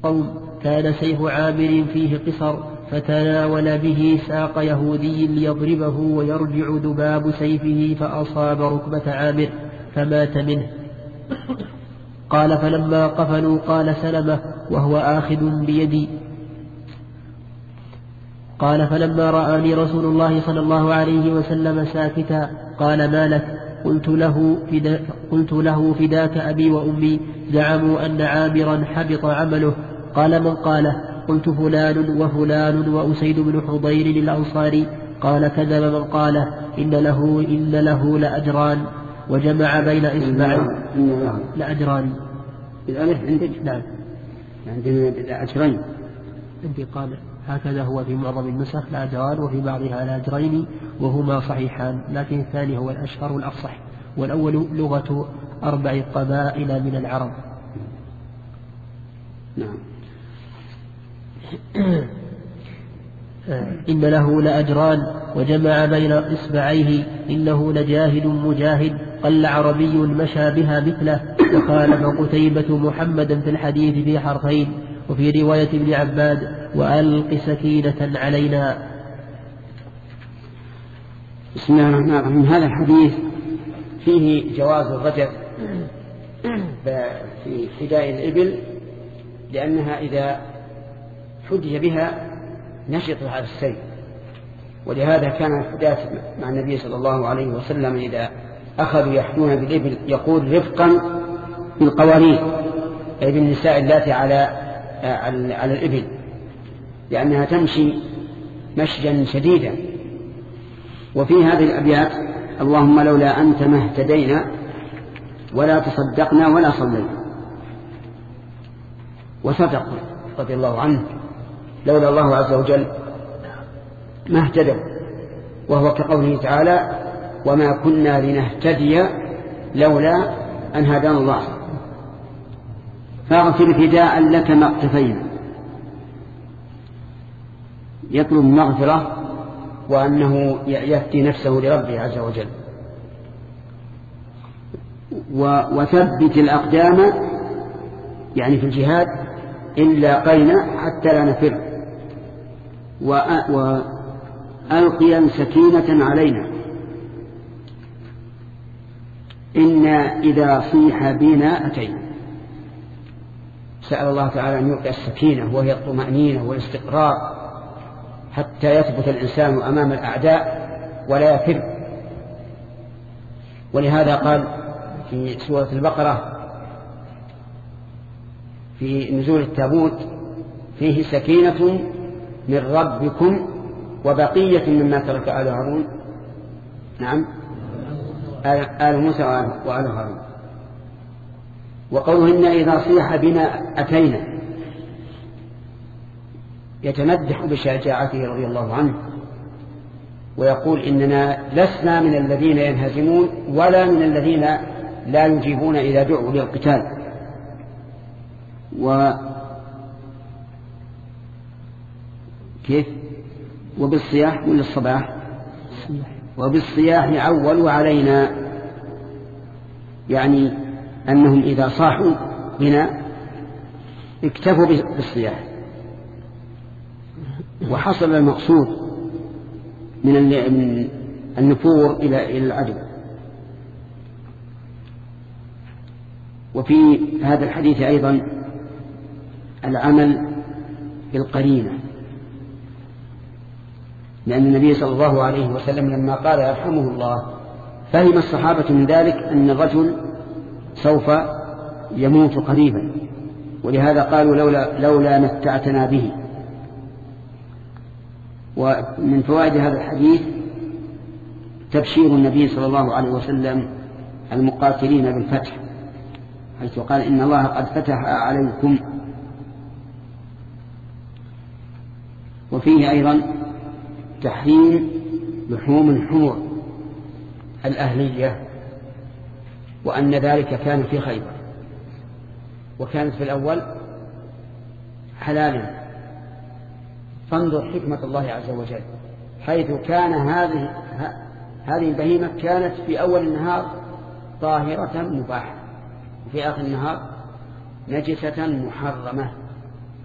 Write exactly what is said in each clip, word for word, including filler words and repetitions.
قوم كان سيف عامر فيه قصر فتناول به ساق يهودي ليضربه ويرجع ذباب سيفه فأصاب ركبة عامر فمات منه. قال فلما قفلوا قال سلمة وهو آخذ بيدي قال فلما رآني رسول الله صلى الله عليه وسلم ساكتا قال ما لك؟ قلت له, فدا قلت له فداك أبي وأمي زعموا أن عامرا حبط عمله. قال من قاله؟ قلت فلان وفلان وأسيد بن حضير الأنصاري. قال كذب من قاله إن له, إن له لأجران وجمع بين إصبعين لأجران بالألف عندك؟ نعم عندنا لأجرين. عندي قال هكذا هو في معظم النسخ لأجران وفي بعضها لأجرين وهما صحيحان، لكن الثاني هو الأشهر والأفصح، والأول لغة أربع قبائل من العرب. نعم. إن له لأجران وجمع بين إصبعيه إنه لجاهد مجاهد قل عربي مشى بها مثله. وخالف قتيبة محمدا في الحديث في حرفين. وفي رواية ابن عباد وألق سكينة علينا. بسم الله الرحمن الرحيم. هذا الحديث فيه جواز الرجل في حداء الإبل، لأنها إذا حدي بها نشط على السير، ولهذا كان الحداة مع النبي صلى الله عليه وسلم إذا أخذوا يحدون بالإبل يقول رفقا بالقوارير، أي بالنساء اللاتي على على الإبل، لأنها تمشي مشيا شديدا. وفي هذه الأبيات اللهم لولا أنت ما اهتدينا ولا تصدقنا ولا صلينا. وصدق رضي الله عنه، لولا الله عز وجل ما اهتدوا، وهو كقوله تعالى وما كنا لنهتدي لولا أن هدانا الله. فاغفر فداء لك ما اقتفينا، يطلب مغفرة وأنه يهدي نفسه لربه عز وجل. وثبت الأقدام يعني في الجهاد إلا قينا حتى لا نفر، وألقيا سكينة علينا إنا إذا صيح بنا أتينا. سأل الله تعالى أن يلقي السكينة وهي الطمأنينة والاستقرار حتى يثبت الإنسان أمام الأعداء ولا يفر. ولهذا قال في سورة البقرة في نزول التابوت فيه سكينة من ربكم وبقية مما ترك آل هارون، نعم آل موسى وآل هارون. وقولهن إذا صيح بنا أتينا يتمدح بشجاعته رضي الله عنه، ويقول إننا لسنا من الذين ينهزمون ولا من الذين لا يجيبون إذا دعوا للقتال. و كيف وبالصياح ولا الصباح؟ وبالصياح عولوا علينا، يعني أنهم إذا صاحوا بنا اكتفوا بالصياح، وحصل المقصود من النفور إلى العدو. وفي هذا الحديث أيضا العمل بالقرينة، لأن النبي صلى الله عليه وسلم لما قال يرحمه الله فهم الصحابة من ذلك أن الرجل سوف يموت قريبا، ولهذا قالوا لولا, لولا متعتنا به. ومن فوائد هذا الحديث تبشير النبي صلى الله عليه وسلم المقاتلين بالفتح، حيث قال إن الله قد فتح عليكم. وفيه أيضا تحريم لحوم الحمر الأهلية، وأن ذلك كان في خيبر، وكانت في الأول حلالا. فانظر حكمة الله عز وجل، حيث كان هذه هذه البهيمة كانت في أول النهار طاهرة مباحة، وفي آخر النهار نجسة محرمة.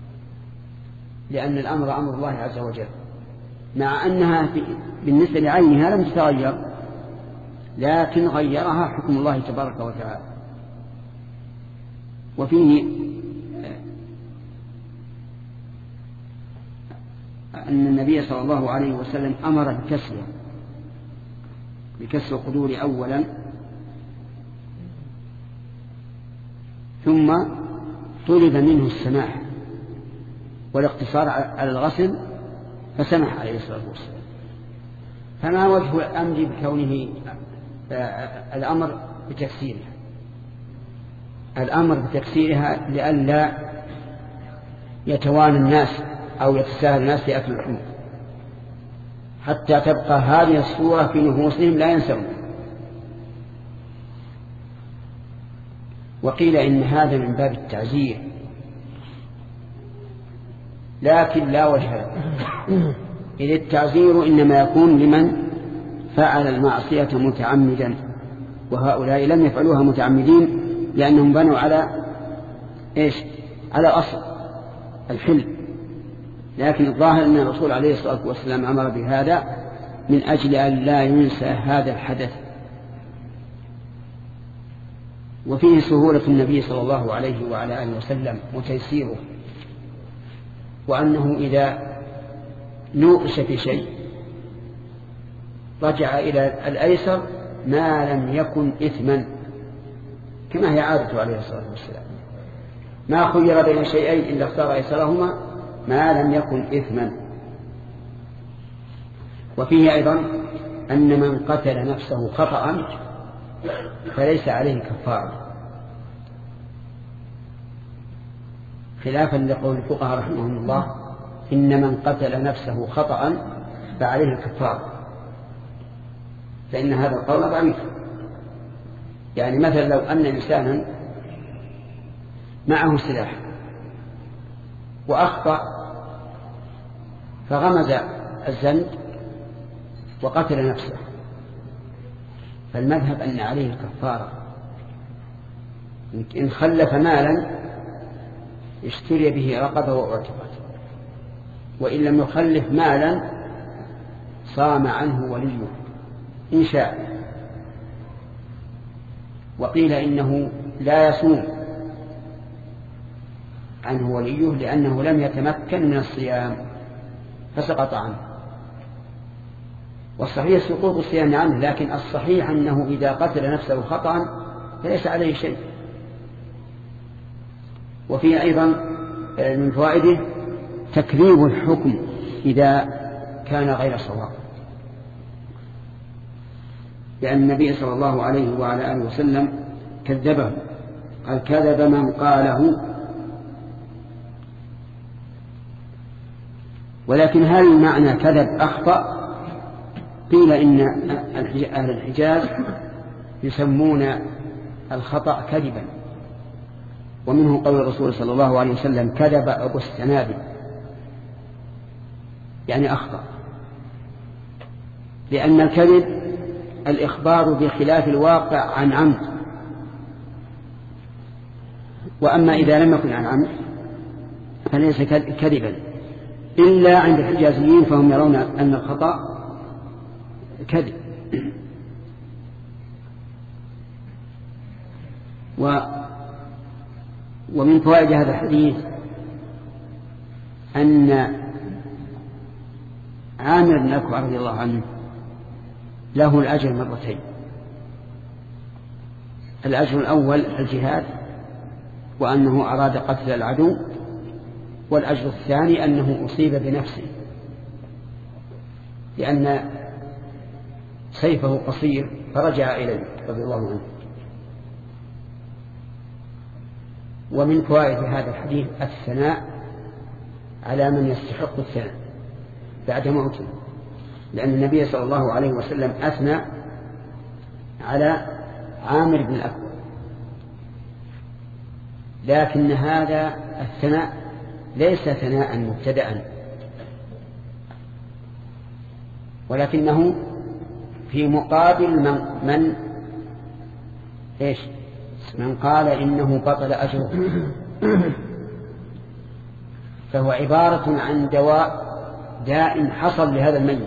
لأن الأمر أمر الله عز وجل، مع أنها بالنسبة لعينها لم تتغير، لكن غيرها حكم الله تبارك وتعالى. وفيه أن النبي صلى الله عليه وسلم أمر بكسره بكسر القدور أولا، ثم طلب منه السماح والاقتصار على الغسل فسمح عليه الصلاة والسلام. فما وجه الأمر بكونه الأمر بتكسيرها؟ الأمر بتكسيرها لئلا يتوانى الناس أو يتساهل الناس في أكل اللحوم، حتى تبقى هذه الصورة في نفوسهم لا ينسون. وقيل إن هذا من باب التعزير، لكن لا وجه له، إذ التعزير إنما يكون لمن فعل المعصية متعمدا، وهؤلاء لم يفعلوها متعمدين لأنهم بنوا على إيش؟ على أصل الحلم. لكن الظاهر أن الرسول عليه الصلاة والسلام أمر بهذا من أجل أن لا ينسى هذا الحدث. وفيه سهولة النبي صلى الله عليه وعلى آله وسلم وتيسيره، وأنه إذا نوقش في شيء رجع إلى الأيسر ما لم يكن إثما، كما هي عادته عليه الصلاة والسلام، ما خير بين شيئين إلا اختار أيسرهما ما لم يكن إثما. وفيه أيضا أن من قتل نفسه خطأ فليس عليه كفارة، خلافا لقول الفقهاء رحمهم الله إن من قتل نفسه خطأ فعليه الكفارة، فإن هذا القول ضعيف. يعني مثلا لو أن إنسانا معه سلاح وأخطأ فغمز الزند وقتل نفسه، فالمذهب أن عليه الكفارة. إن خلف مالا اشتري به رقبة واعتقت، وإن لم يخلف مالا صام عنه وليه إن شاء. وقيل إنه لا يصوم عنه وليه لأنه لم يتمكن من الصيام فسقط عنه. والصحيح سقوط الصيام عنه، لكن الصحيح أنه إذا قتل نفسه خطأ فليس عليه شيء. وفيه أيضا من فوائده تكذيب الحكم إذا كان غير صواب، لأن النبي صلى الله عليه وعلى آله وسلم كذبه، قال كذب من قاله. ولكن هل معنى كذب أخطأ؟ قيل إن أهل الحجاز يسمون الخطأ كذبا، ومنه قول الرسول صلى الله عليه وسلم كذب أبو السنابل، يعني أخطأ. لأن الكذب الإخبار بخلاف الواقع عن عمد، وأما إذا لم يكن عن عمد فليس كذبا، إلا عند الحجازيين فهم يرون أن الخطأ كذب. و ومن فوائد هذا الحديث أن عامر بن أكوع رضي الله عنه له الأجر مرتين. الأجر الأول الجهاد وأنه أراد قتل العدو، والأجر الثاني أنه أصيب بنفسه لأن سيفه قصير فرجع إليه رضي الله عنه. ومن فوائد هذا الحديث الثناء على من يستحق الثناء بعد موته، لأن النبي صلى الله عليه وسلم أثنى على عامر بن الأكوع، لكن هذا الثناء ليس ثناء مبتدأ، ولكنه في مقابل من, من إيش من قال إنه بطل أجره. فهو عبارة عن دواء داء حصل لهذا الميت،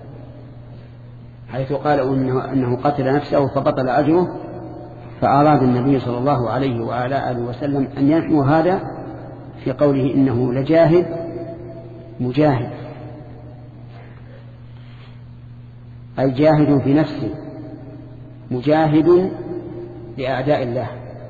حيث قالوا إنه, إنه قتل نفسه فبطل أجره، فأراد النبي صلى الله عليه وعلى آله وسلم أن ينحو هذا في قوله إنه لجاهد مجاهد، أي جاهد في نفسه مجاهد لأعداء الله.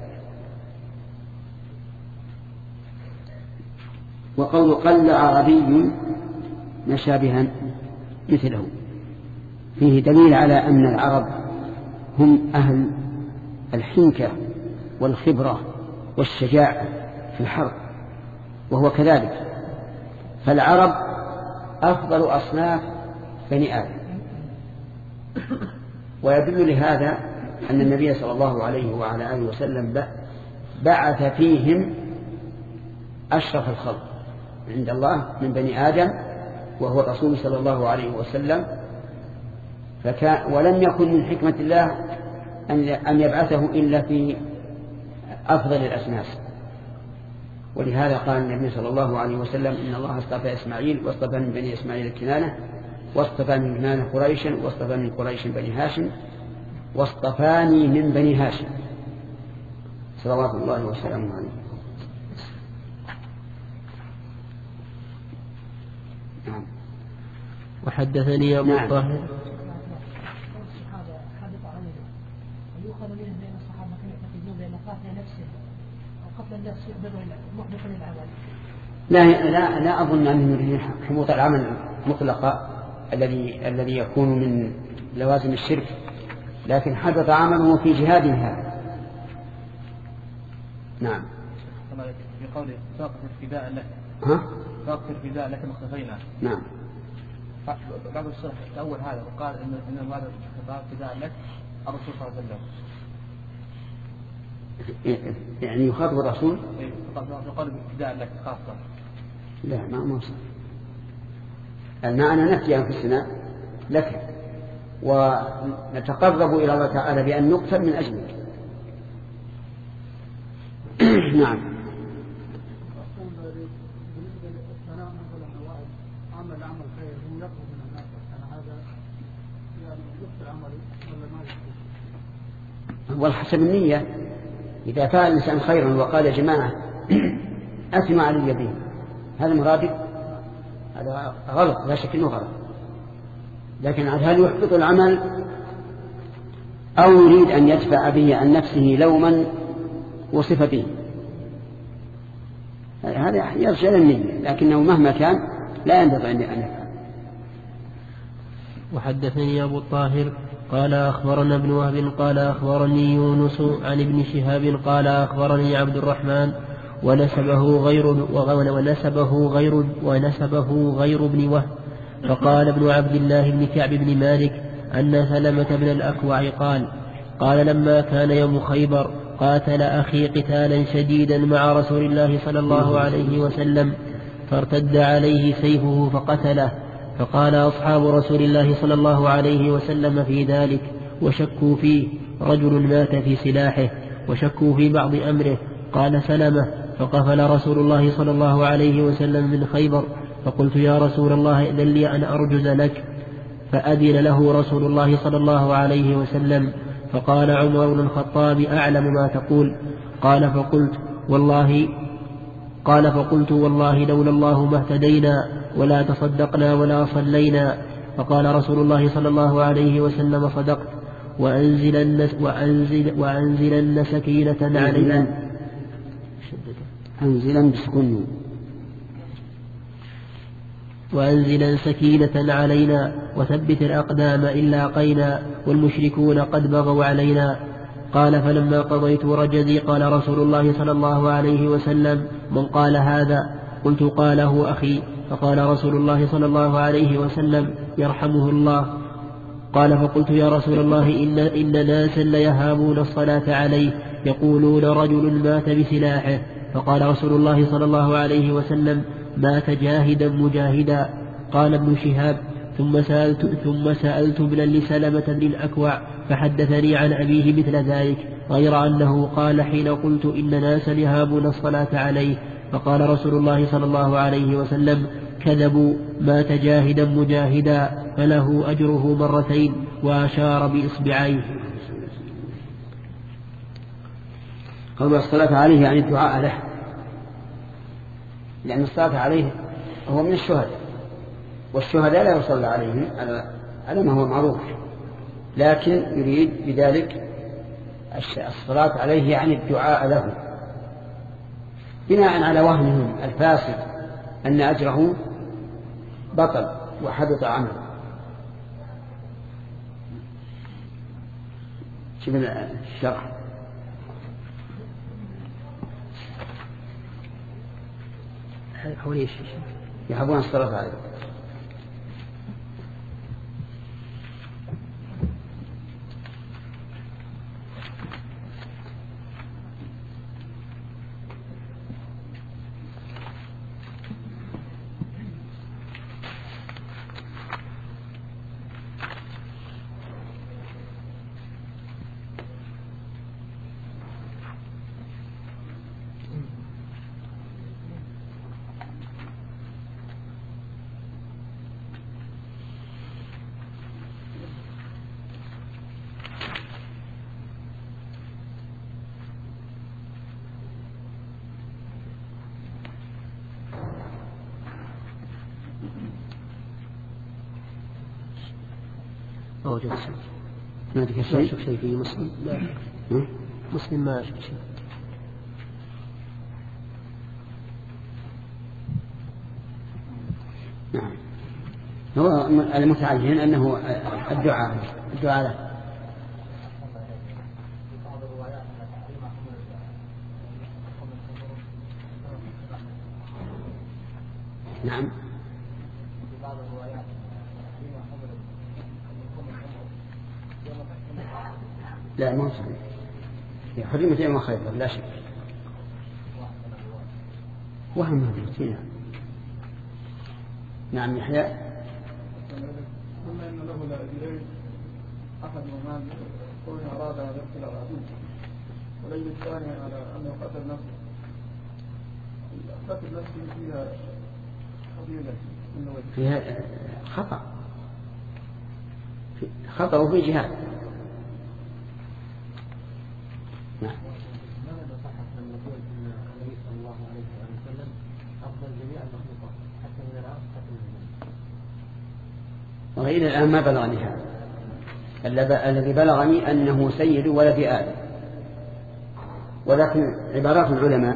وقول قل عربي مشابها مثله فيه دليل على أن العرب هم أهل الحنكة والخبرة والشجاعة في الحرب، وهو كذلك، فالعرب أفضل أصناف بني آدم. ويدل لهذا أن النبي صلى الله عليه وعلى آله وسلم بعث فيهم أشرف الخلق عند الله من بني آدم، وهو الرسول صلى الله عليه وسلم، فكان ولم يكن من حكمة الله أن يبعثه إلا في أفضل الأسناس. ولهذا قال النبي صلى الله عليه وسلم إن الله اصطفى إسماعيل واصطفى من بني إسماعيل الكنانة واصطفى من كنانة قريشا واصطفى من قريش بني هاشم واصطفاني من بني هاشم صلوات الله وسلامه عليه. نعم. وحدثني أبو نعم. طاهر لا لا لا أظن أنه حبوط العمل مطلقة الذي الذي يكون من لوازم الشرك، لكن حدث عمله في جهاد هذا. نعم. في قوله ساقط الفداء لك ها؟ ساقط الفداء لك مختفينا. نعم. بعض الشرح تأول هذا وقال إن إن هذا الفداء لك الرسول صلى الله عليه وسلم. يعني يخاطب الرسول؟ إيه يقال الفداء لك خاصة. لا ما موصل. المعنى نفي أنفسنا لك ونتقرب إلى الله تعالى بأن نقتل من أجلك. نعم. والحسب النية، إذا فعل الإنسان خيرا وقال يا جماعة أثنوا على اليدين، هذا مرادف، هذا غلط لا شك أنه غلط. لكن هل يحبط العمل أو يريد أن يدفع به عن نفسه لوما وصف به، هذا يرجع للنية، لكنه مهما كان لا ينبغي أن يفعل. وحدثني أبو الطاهر قال أخبرنا ابن وهب قال أخبرني يونس عن ابن شهاب قال أخبرني عبد الرحمن ونسبه غير ونسبه غير ونسبه غير ابن وهب، فقال ابن عبد الله بن كعب بن مالك أن سلمة بن الأكوع قال قال لما كان يوم خيبر قاتل أخي قتالا شديدا مع رسول الله صلى الله عليه وسلم، فارتد عليه سيفه فقتله، فقال أصحاب رسول الله صلى الله عليه وسلم في ذلك وشكوا فيه، رجل مات في سلاحه وشكوا في بعض أمره. قال سلمة فقفل رسول الله صلى الله عليه وسلم من خيبر، فقلت يا رسول الله إذن لي أن أرجز لك، فأذن له رسول الله صلى الله عليه وسلم، فقال عمر بن الخطاب أعلم ما تقول. قال فقلت والله قال فقلت والله لولا الله ما اهتدينا ولا تصدقنا ولا صلينا. فقال رسول الله صلى الله عليه وسلم صدقت، وأنزلن وأنزل وأنزلن سكينة علينا أنزلا بسكون وأنزلا سكينة علينا وثبت الأقدام إن لاقينا والمشركون قد بغوا علينا. قال فلما قضيت رجزي قال رسول الله صلى الله عليه وسلم من قال هذا؟ قلت قاله أخي. فقال رسول الله صلى الله عليه وسلم يرحمه الله. قال فقلت يا رسول الله إن, إن ناسا ليهابون الصلاة عليه يقولون رجل مات بسلاحه. فقال رسول الله صلى الله عليه وسلم مات جاهدا مجاهدا. قال ابن شهاب ثم سألت, ثم سألت ابنا لسلمة بن الأكوع فحدثني عن أبيه مثل ذلك، غير أنه قال حين قلت إن ناسا يهابون الصلاة عليه فقال رسول الله صلى الله عليه وسلم كذبوا مات جاهدا مجاهدا فله أجره مرتين وأشار بإصبعيه. قول الصلاة عليه يعني الدعاء له، لأن الصلاة عليه هو من الشهداء، والشهداء لا يصلى عليهم على ما هو معروف، لكن يريد بذلك الصلاة عليه يعني الدعاء له، بناء على وهمهم الفاسد أن أجره بطل وحدث عمله. شوف الشرح حولي ايش يحبون الصلاة عليه. ما وجد شيء. ما ذكر شيء. ما أشوف شيء في مسلم. لا. مسلم ما أشوف شيء. نعم. هو المتعين أنه الدعاء الدعاء له. نعم. لا ما هو صحيح، حرمت يوم خيبر لا شك، وهم هذه. نعم يحيى. ثم إن له لأجرين، أحد ومان كون أراد أن يقتل العدو، وليل الثاني على أنه قتل نفسه. قتل نفسه فيها فضيلة فيها خطأ، خطأ وفي جهاد. نعم. ماذا صح أن نقول أن النبي صلى الله عليه وسلم أفضل جميع المخلوقات حتى من العرب حتى من الجن؟ وإلى الآن ما بلغني هذا، الذي بلغني أنه سيد ولد آدم، ولكن عبارات العلماء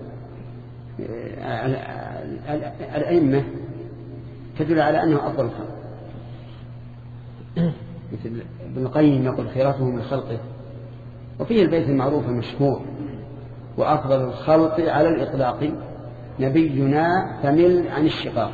الأئمة تدل على أنه أفضل الخلق، مثل ابن القيم يقول خيرته من خلقه، وفيه البيت المعروف المشهور وأفضل الخلق على الإطلاق نبينا فمل عن الشقاق.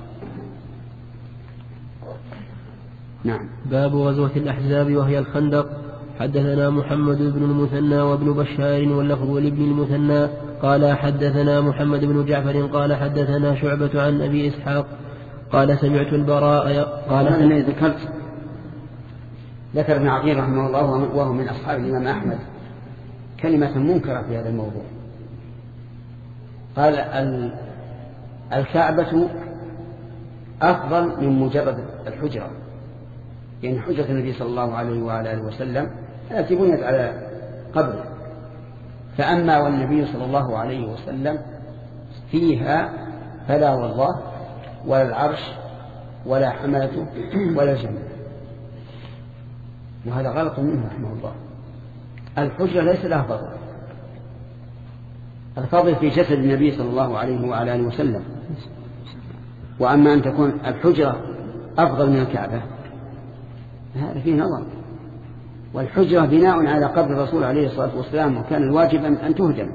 نعم. باب غزوة الأحزاب وهي الخندق. حدثنا محمد بن المثنى وابن بشار واللفظ لابن المثنى قال حدثنا محمد بن جعفر قال حدثنا شعبة عن أبي إسحاق قال سمعت البراء قال أنا ذكرت ذكر ابن عقيل رحمه الله وهو من أصحاب الإمام أحمد كلمة منكرة في هذا الموضوع. قال الكعبة أفضل من مجرد الحجرة، يعني حجرة النبي صلى الله عليه وعلى آله وسلم التي بنيت على قبره، فأما والنبي صلى الله عليه وسلم فيها فلا والله ولا العرش ولا حملته ولا الجنة. وهذا غلط منه رحمه الله. الحجرة ليس لها فضل، الفضل في جسد النبي صلى الله عليه وعلى آله وسلم، وأما أن تكون الحجرة أفضل من الكعبة هذا فيه نظر. والحجرة بناء على قبر الرسول عليه الصلاة والسلام، وكان الواجب أن تهدم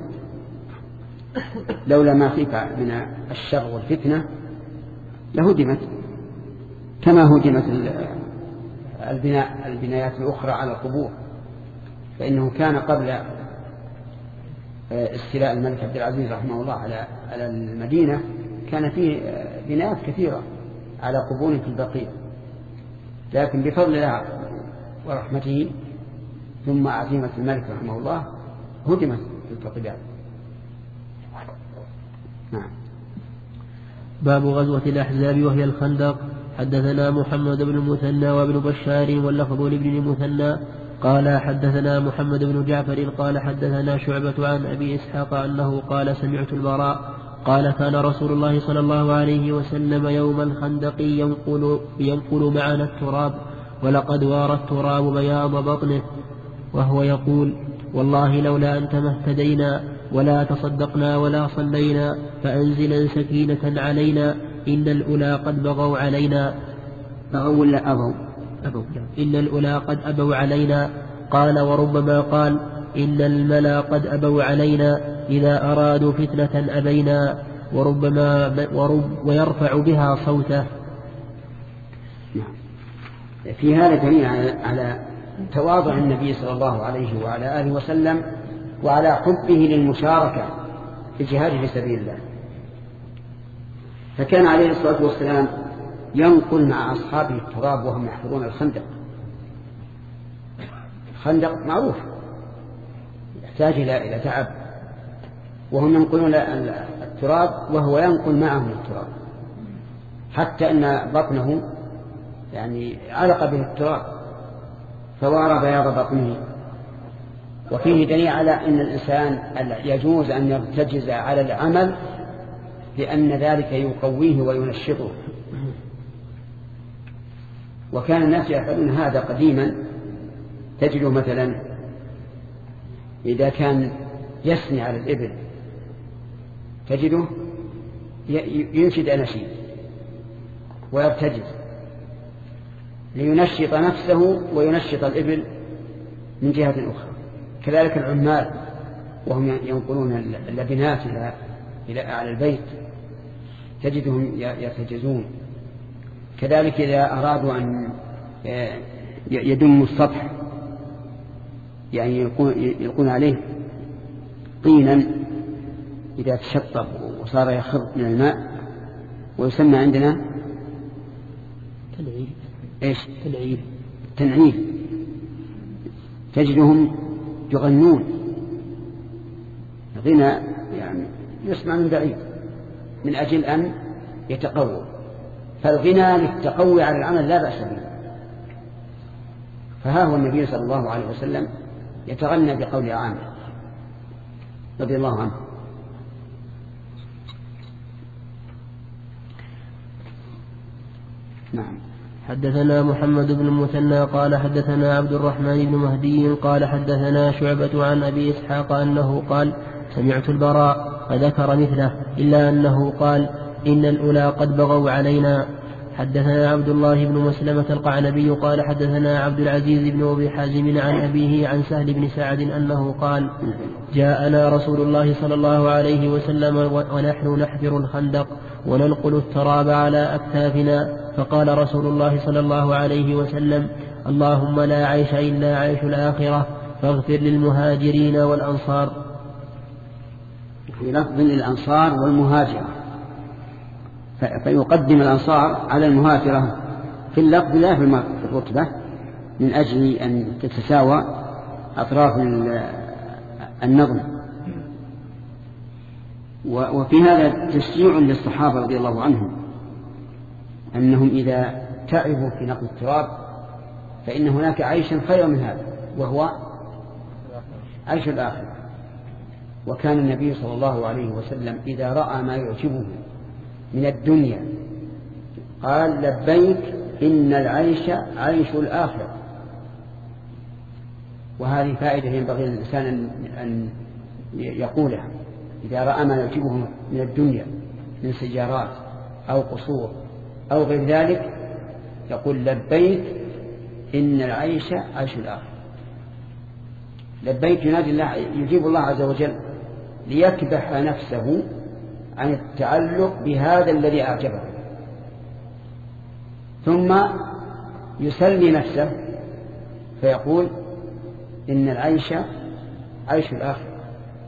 لولا ما خيف من الشر والفتنة لهدمت، كما هدمت البناء البنايات الأخرى على القبور، فإنه كان قبل استيلاء الملك عبد العزيز رحمه الله على على المدينة كان فيه بنايات كثيرة على قبور في البقيع، لكن بفضل الله ورحمته ثم عزيمة الملك رحمه الله هدمت تلك القباب. نعم. باب غزوة الأحزاب وهي الخندق. حدثنا محمد بن المثنى وابن بشار واللفظ لابن المثنى قال حدثنا محمد بن جعفر قال حدثنا شعبة عن أبي إسحاق أنه قال سمعت البراء قال كان رسول الله صلى الله عليه وسلم يوم الخندق ينقل, ينقل معنا التراب ولقد وارى التراب بياض بطنه وهو يقول والله لولا أنت ما اهتدينا ولا تصدقنا ولا صلينا فأنزلا سكينة علينا إن الأولى قد بغوا علينا بغوا ولا أبوا أبوا إن الأولى قد أبوا علينا. قال وربما قال إن الملا قد أبوا علينا إذا أرادوا فتنة أبينا وربما ورب ويرفع بها صوته. في هذا دليل على تواضع النبي صلى الله عليه وعلى آله وسلم وعلى حبه للمشاركة في الجهاد في سبيل الله. فكان عليه الصلاة والسلام ينقل مع أصحابه التراب وهم يحفرون الخندق. الخندق معروف يحتاج إلى تعب وهم ينقلون التراب وهو ينقل معهم التراب حتى أن بطنه يعني علق به التراب فوارى بياض بطنه. وفيه دليل على أن الإنسان يجوز أن يرتجز على العمل لأن ذلك يقويه وينشطه. وكان الناس يفعلون هذا قديما. تجده مثلا إذا كان يثني على الإبل تجده ينشد أناشيد ويرتجز لينشط نفسه وينشط الإبل من جهة أخرى. كذلك العمال وهم ينقلون اللبنات إلى أعلى البيت تجدهم يرتجزون. كذلك إذا أرادوا أن يدموا السطح يعني يلقون عليه طينا إذا تشطب وصار يخر من الماء ويسمى عندنا تنعيل. إيش؟ تنعيل. تنعيل. تجدهم يغنون غنى يعني يسمع من بعيد من أجل أن يتقوى. فالغنى للتقوي على العمل لا بأس به. فها هو النبي صلى الله عليه وسلم يتغنى بقول عامر رضي الله عنه. نعم. حدثنا محمد بن المثنى قال حدثنا عبد الرحمن بن مهدي قال حدثنا شعبة عن أبي إسحاق أنه قال سمعت البراء فذكر مثله إلا أنه قال إن الأولى قد بغوا علينا. حدثنا عبد الله بن مسلمة القعنبي قال حدثنا عبد العزيز بن أبي حازم عن أبيه عن سهل بن سعد أنه قال جاءنا رسول الله صلى الله عليه وسلم ونحن نحفر الخندق وننقل التراب على أكتافنا فقال رسول الله صلى الله عليه وسلم اللهم لا عيش إلا عيش الآخرة فاغفر للمهاجرين والأنصار. في لفظ للأنصار والمهاجرة فيقدم الأنصار على المهاجرة في اللفظ لا في الرتبة من أجل أن تتساوى أطراف النظم. وفي هذا تشجيع للصحابة رضي الله عنهم أنهم إذا تعبوا في نقل التراب فإن هناك عيشا خير من هذا وهو عيش الآخرة. وكان النبي صلى الله عليه وسلم إذا رأى ما يعجبه من الدنيا قال لبيك إن العيش عيش الآخرة. وهذه فائدة ينبغي للإنسان أن يقولها إذا رأى ما يعجبه من الدنيا من سيارات أو قصور أو غير ذلك يقول لبيك إن العيش عيش الآخرة. لبيك ينادي الله يجيب الله عز وجل ليكبح نفسه عن التعلق بهذا الذي أعجبه ثم يسلي نفسه فيقول إن العيش عيش الآخرة.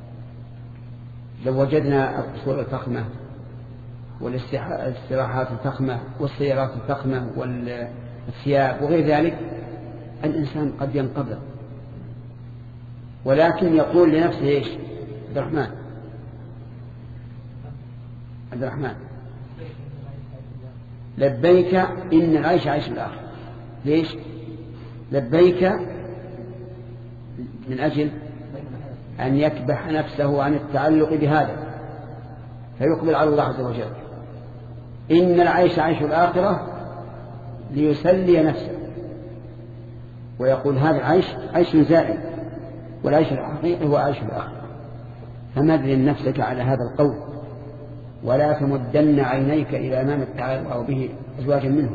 لو وجدنا القصور الفخمة والاستراحات الفخمة والسيارات الفخمة والثياب وغير ذلك الإنسان قد ينقبض ولكن يقول لنفسه إيش عبد الرحمن عبد الرحمن. لبيك إن العيش عيش الآخر. ليش؟ لبيك من أجل أن يكبح نفسه عن التعلق بهذا فيقبل على الله عز وجل. إن العيش عيش الآخرة ليسلي نفسه ويقول هذا العيش عيش زائل والعيش الحقيقي هو عيش الآخرة. فمذل نفسك على هذا القول ولا تمدن عينيك إلى ما متعلق به أزواجا منه.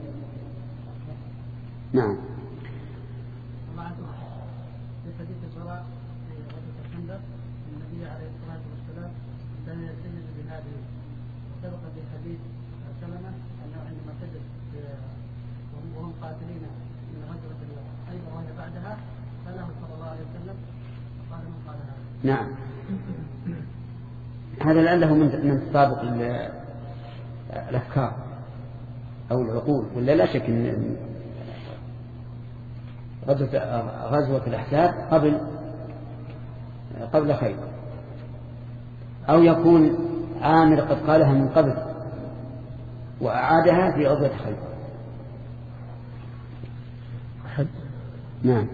نعم. نعم. هذا لعله من تطابق الأفكار أو العقول، ولا لا شك أن غزوة الأحزاب قبل قبل خيبر، أو يكون عامر قد قالها من قبل وأعادها في غزوة خيبر. نعم.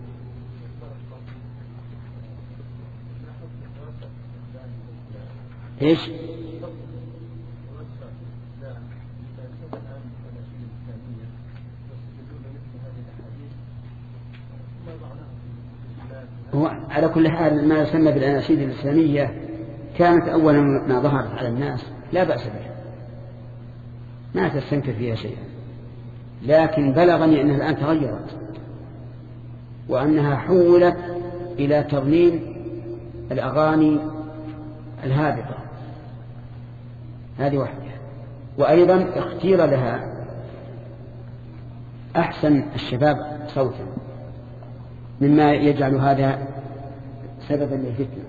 إيش؟ هو على كل حال ما يسمى بالأناشيد الإسلامية كانت أولا ما ظهرت على الناس لا بأس بها، ما تستنكر فيها شيئا، لكن بلغني أنها الآن تغيرت وأنها حولت إلى ترميم الأغاني الهابطة. هذه واحدة. وأيضا اختير لها أحسن الشباب صوتا مما يجعل هذا سببا للفتنة،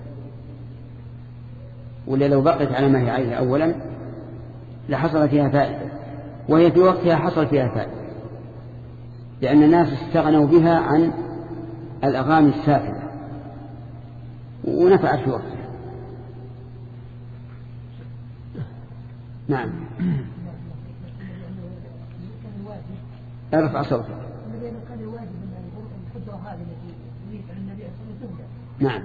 ولا لو بقيت على ما هي عليه أولا لحصل فيها فائدة، وهي في وقتها حصل فيها فائدة لأن الناس استغنوا بها عن الأغاني السافلة ونفعت في وقتها. نعم. ارفع صوتك. نعم.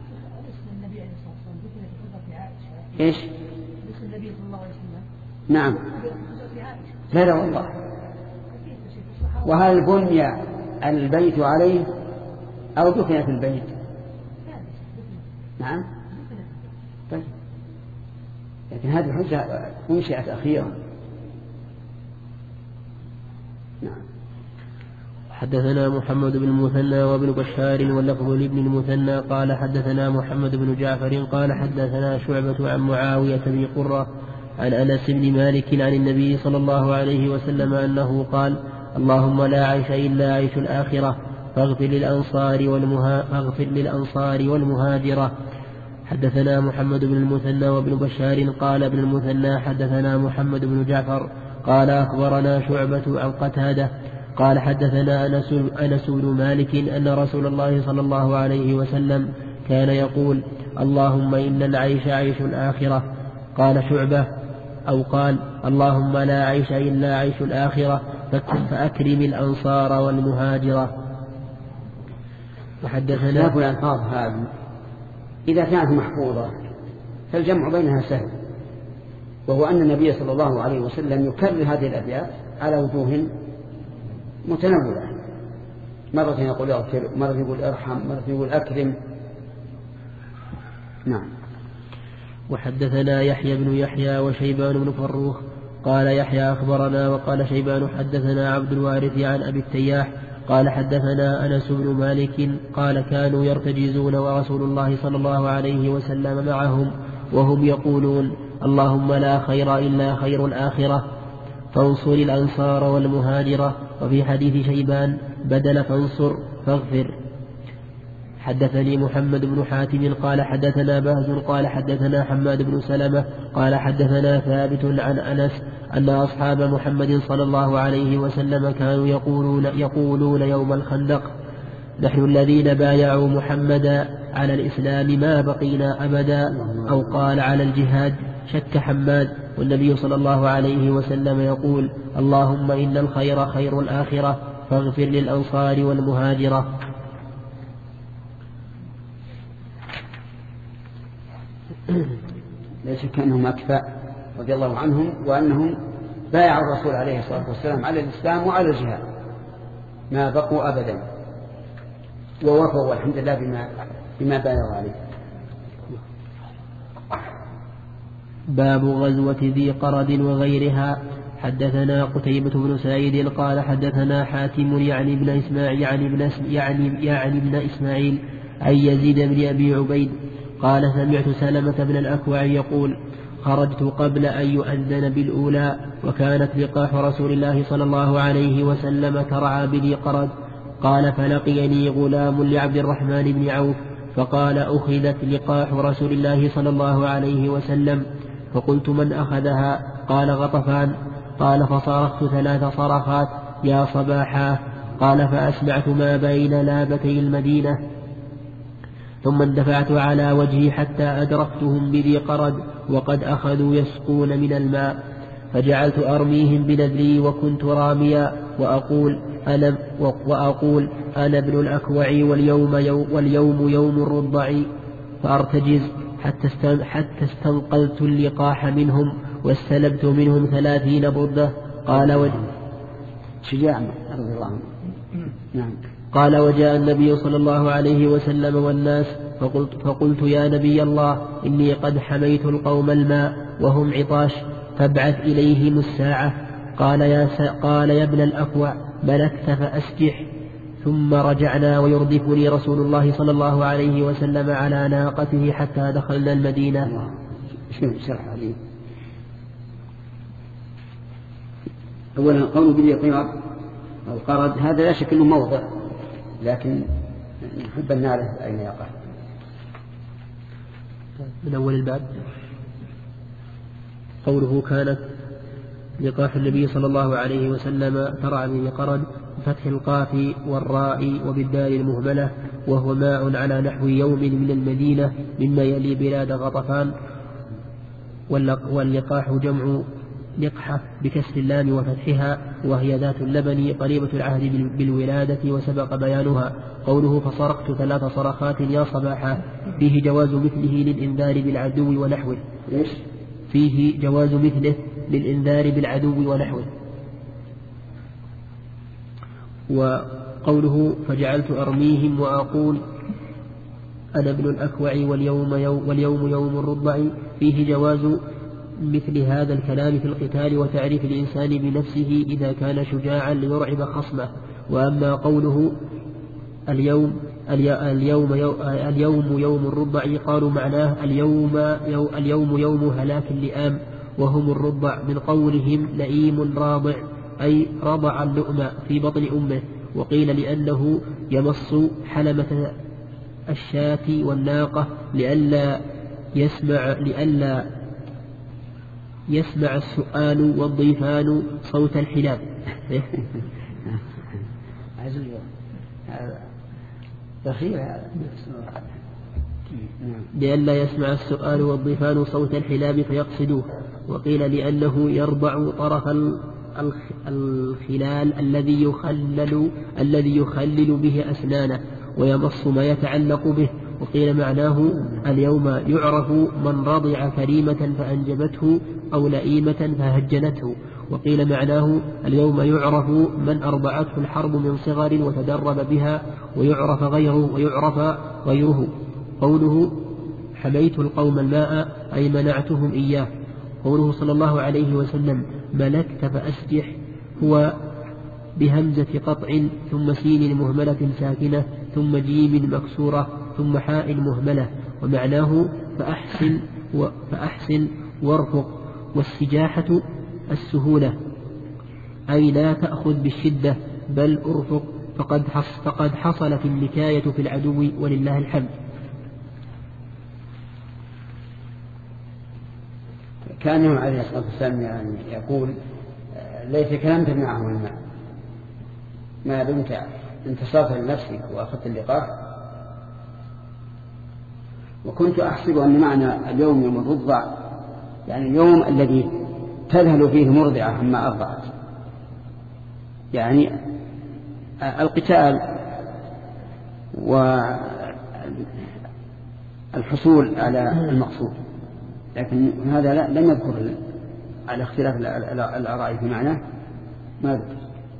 ايش؟ نعم. لا لا والله. وهل بني البيت عليه أو دفن في البيت؟ نعم. طيب. لكن هذه الحجة انشئت أخيرا. نعم. حدثنا محمد بن المثنى وابن بشار واللفظ لابن المثنى قال حدثنا محمد بن جعفر قال حدثنا شعبة عن معاوية بن قرة عن أنس بن مالك عن النبي صلى الله عليه وسلم أنه قال اللهم لا عيش إلا عيش الآخرة فاغفر للأنصار, والمها... فاغفر للأنصار والمهاجرة. حدثنا محمد بن المثنى وابن بشار قال ابن المثنى حدثنا محمد بن جعفر قال أخبرنا شعبة عن قتادة قال حدثنا أنس, أنس بن مالك أن رسول الله صلى الله عليه وسلم كان يقول اللهم إن العيش عيش الآخرة. قال شعبة أو قال اللهم لا عيش إلا عيش الآخرة فأكرم الأنصار والمهاجرة. وحدثنا الألفاظ هذه إذا كانت محفوظة فالجمع بينها سهل، وهو أن النبي صلى الله عليه وسلم يكرر هذه الأبيات على وجوه متنوعة، مرة يقول اغفر، مرة يقول ارحم، مرة يقول أكرم. نعم. وحدثنا يحيى بن يحيى وشيبان بن فروخ قال يحيى أخبرنا وقال شيبان حدثنا عبد الوارث عن أبي التياح قال حدثنا أنس بن مالك قال كانوا يرتجزون ورسول الله صلى الله عليه وسلم معهم وهم يقولون اللهم لا خير إلا خير الآخرة فانصر الأنصار والمهاجرة. وفي حديث شيبان بدل فانصر فاغفر. حدثني محمد بن حاتم قال حدثنا بهز قال حدثنا حماد بن سلمة قال حدثنا ثابت عن أنس أن أصحاب محمد صلى الله عليه وسلم كانوا يقولون, يقولون يوم الخندق نحن الذين بايعوا محمدا على الإسلام ما بقينا أبدا، أو قال على الجهاد شك حماد. والنبي صلى الله عليه وسلم يقول: اللهم إن الخير خير الآخرة فاغفر للأنصار والمهاجرة. لا شك أنهم أكفى رضي الله عنهم، وأنهم بايعوا الرسول عليه الصلاة والسلام على الإسلام وعلى الجهاد ما بقوا أبدا، ووفوا والحمد لله بما, بما بايعوا عليه. باب غزوة ذي قرد وغيرها. حدثنا قتيبة بن سعيد قال حدثنا حاتم يعني ابن إسماعيل يعني ابن يعني يعني ابن إسماعيل عن يزيد بن أبي عبيد قال سمعت سلمة بن الأكوع يقول: خرجت قبل أن يؤذن بالأولى، وكانت لقاح رسول الله صلى الله عليه وسلم ترعى بذي قرد. قال: فلقيني غلام لعبد الرحمن بن عوف فقال: أخذت لقاح رسول الله صلى الله عليه وسلم. فقلت: من أخذها؟ قال: غطفان. قال: فصرخت ثلاث صرخات: يا صباحا. قال: فأسمعت ما بين لابتي المدينة، ثم اندفعت على وجهي حتى أدركتهم بذي قرد وقد أخذوا يسقون من الماء، فجعلت أرميهم بنذري وكنت راميا وأقول أنا, وأقول أنا ابن الأكوع واليوم يوم, واليوم يوم الرضع، فأرتجز حتى, حتى استنقلت اللقاح منهم واستلبت منهم ثلاثين بردة. قال وج... شجاع رضي الله عنه. نعم. قال: وجاء النبي صلى الله عليه وسلم والناس، فقلت, فقلت: يا نبي الله، إني قد حميت القوم الماء وهم عطاش، فابعث إليهم الساعة. قال: يا, قال يا ابن الأكوع، ملكت فأسجح. ثم رجعنا ويردفني رسول الله صلى الله عليه وسلم على ناقته حتى دخلنا المدينة. أولا قول بذي قرد أو قرد هذا لا شك أنه موضع، لكن نحب أن نعرف أين يقع. من أول الباب قوله: كانت لقاح النبي صلى الله عليه وسلم ترعى بذي قرد بفتح القاف والراء وبالدال المهملة، وهو ماء على نحو يوم من المدينة مما يلي بلاد غطفان. واللقاح جمع لقحة بكسر اللام وفتحها، وهي ذات اللبن قريبة العهد بالولادة وسبق بيانها. قوله: فصرخت ثلاث صرخات يا صباحا، فيه جواز مثله للإنذار بالعدو ونحوه. فيه جواز مثله للإنذار بالعدو ونحوه. وقوله: فجعلت أرميهم وأقول أنا ابن الأكوع واليوم يوم, واليوم يوم الرضع، فيه جواز مثل هذا الكلام في القتال وتعريف الإنسان بنفسه إذا كان شجاعا ليرعب خصمه. وأما قوله اليوم اليوم اليوم يوم الرضع، قالوا معناه اليوم اليوم يوم هلاك اللئام، وهم الرضع من قولهم لئيم راضع، أي رضع اللؤم في بطن أمه. وقيل لأنه يمص حلمة الشاة والناقة لئلا يسمع لئلا يسمع السؤال والضيفان صوت الحلاب. لئلا يسمع السؤال والضيفان صوت الحلاب فيقصدوه. وقيل لأنه يرضع طرف الخلال الذي يخلل الذي يخلل به أسنانه ويمص ما يتعلق به. وقيل معناه اليوم يعرف من رضع كريمة فأنجبته أو لئيمة فهجنته. وقيل معناه اليوم يعرف من أرضعته الحرب من صغر وتدرب بها، ويعرف غيره ويعرف غيره. قوله: حميت القوم الماء، أي منعتهم إياه. قوله صلى الله عليه وسلم: ملكت فأسجح، هو بهمزة قطع ثم سين مهملة ساكنة ثم جيم مكسورة ثم حاء مهملة، ومعناه فأحسن, فأحسن وارفق. والسجاحة السهولة، أي لا تأخذ بالشدة بل أرفق، فقد, فقد حصلت النكاية في العدو ولله الحمد. كان عليه الصلاة والسلام يعني يقول: ليتك لم تمنعه الماء ما دمت انتصرت لنفسك وأخذت اللقاح. وكنت أحسب أن معنى اليوم يوم الرضع يعني اليوم الذي تذهل فيه مرضعة عما أرضعت. يعني القتال والحصول على المقصود، لكن هذا لا لم يذكر على اختلاف الآراء في معناه ما ذكر.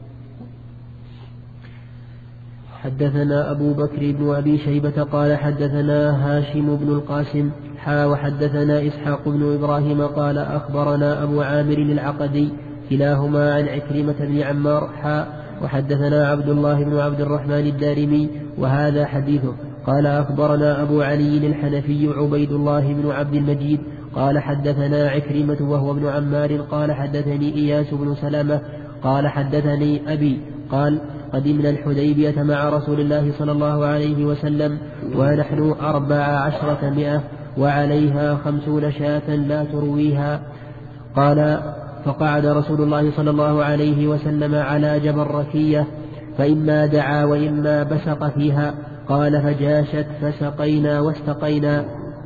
حدثنا أبو بكر بن أبي شيبة قال حدثنا هاشم بن القاسم حا وحدثنا إسحاق بن إبراهيم قال أخبرنا أبو عامر العقدي كلاهما عن عكرمة بن عمار حا وحدثنا عبد الله بن عبد الرحمن الدارمي وهذا حديثه قال أخبرنا أبو علي الحنفي عبيد الله بن عبد المجيد قال حدثنا عكرمة وهو ابن عمار قال حدثني إياس بن سلمة قال حدثني أبي قال قدمنا الحديبية مع رسول الله صلى الله عليه وسلم ونحن أربع عشرة مئة وعليها خمسون شاة لا ترويها. قال فقعد رسول الله صلى الله عليه وسلم على جبل ركية فإما دعا وإما بسق فيها. قال فجاشت فسقينا واستقينا.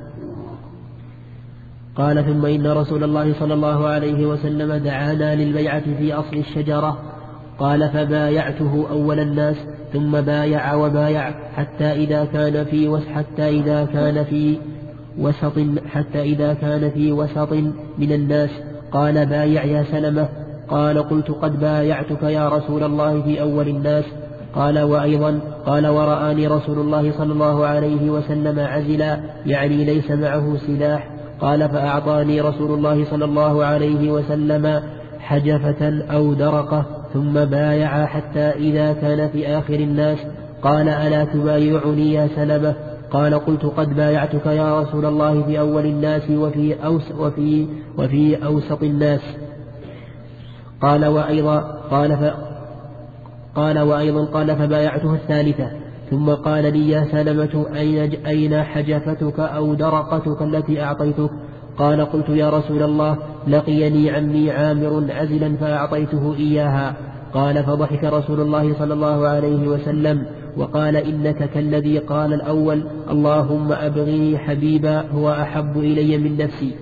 قال ثم إن رسول الله صلى الله عليه وسلم دعانا للبيعة في أصل الشجرة. قال فبايعته أول الناس ثم بايع وبايع حتى إذا كان في وسط حتى إذا كان في وسط حتى إذا كان في وسط من الناس قال بايع يا سلمة. قال قلت قد بايعتك يا رسول الله في أول الناس. قال وأيضا قال ورآني رسول الله صلى الله عليه وسلم عزلا يعني ليس معه سلاح. قال فأعطاني رسول الله صلى الله عليه وسلم حجفة أو درقة ثم بايع حتى إذا كان في آخر الناس. قال ألا تبايعني يا سلمة؟ قال قلت قد بايعتك يا رسول الله في أول الناس وفي, أوس وفي, وفي أوسط الناس. قال وأيضا قال, ف قال وأيضا قال فبايعته الثالثة. ثم قال لي يا سلمة أين, أين حجفتك أو درقتك التي أعطيتك؟ قال قلت يا رسول الله لقيني عمي عامر عزلا فأعطيته إياها. قال فضحك رسول الله صلى الله عليه وسلم وقال إنك كالذي قال الأول اللهم أبغني حبيبا هو أحب إلي من نفسي.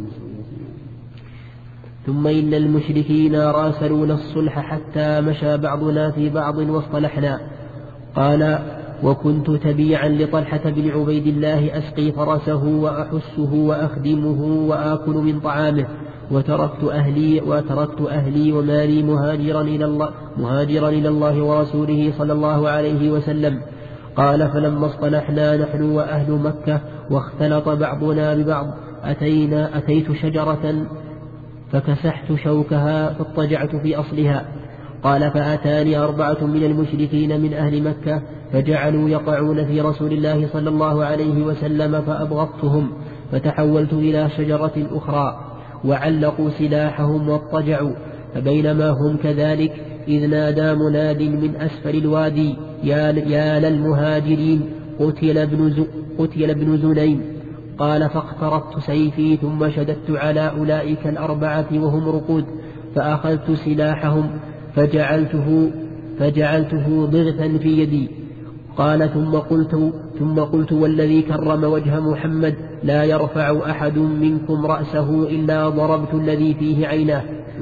ثم إن المشركين راسلون الصلح حتى مشى بعضنا في بعض واصطلحنا. قال وكنت تبيعا لطلحة بن عبيد الله أسقي فرسه وأحسه وأخدمه وآكل من طعامه وتركت أهلي وتركت أهلي ومالي مهاجرا إلى الله مهاجرا إلى الله ورسوله صلى الله عليه وسلم. قال فلما اصطلحنا نحن وأهل مكة واختلط بعضنا ببعض أتينا أتيت شجرة فكسحت شوكها فاضطجعت في أصلها. قال فأتاني أربعة من المشركين من أهل مكة فجعلوا يقعون في رسول الله صلى الله عليه وسلم فأبغضتهم فتحولت إلى شجرة أخرى وعلقوا سلاحهم واضطجعوا. فبينما هم كذلك إذ نادى مناد من أسفل الوادي يا للمهاجرين قتل ابن, قتل ابن زنين. قال فاقتربت سيفي ثم شددت على أولئك الأربعة وهم رقود فأخذت سلاحهم فجعلته, فجعلته ضغثا في يدي. قال ثم قلت, ثم قلت والذي كرم وجه محمد لا يرفع أحد منكم رأسه إلا ضربت الذي فيه عيناه.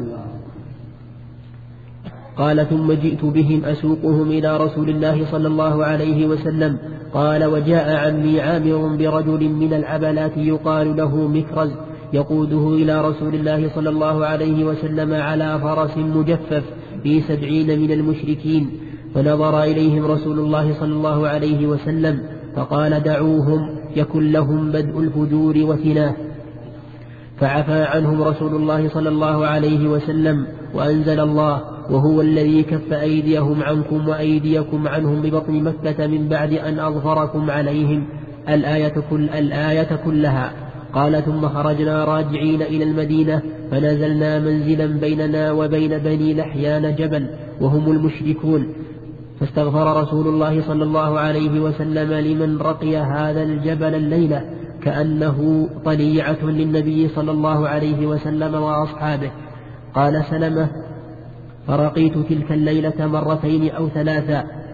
قال ثم جئت بهم أسوقهم إلى رسول الله صلى الله عليه وسلم. قال وجاء عمي عامر برجل من العبلات يقال له مكرز يقوده إلى رسول الله صلى الله عليه وسلم على فرس مجفف في سبعين من المشركين. فنظر إليهم رسول الله صلى الله عليه وسلم فقال دعوهم يكن لهم بدء الفجور وثناه. فعفى عنهم رسول الله صلى الله عليه وسلم وأنزل الله وهو الذي كف أيديهم عنكم وأيديكم عنهم ببطن مكة من بعد أن أظفركم عليهم الآية, كل الآية كلها. قال ثم خرجنا راجعين إلى المدينة فنزلنا منزلا بيننا وبين بني لحيان جبل وهم المشركون فاستغفر رسول الله صلى الله عليه وسلم لمن رقي هذا الجبل الليلة كأنه طليعة للنبي صلى الله عليه وسلم وأصحابه. قال سلمة فرقيت تلك الليلة مرتين أو ثلاثا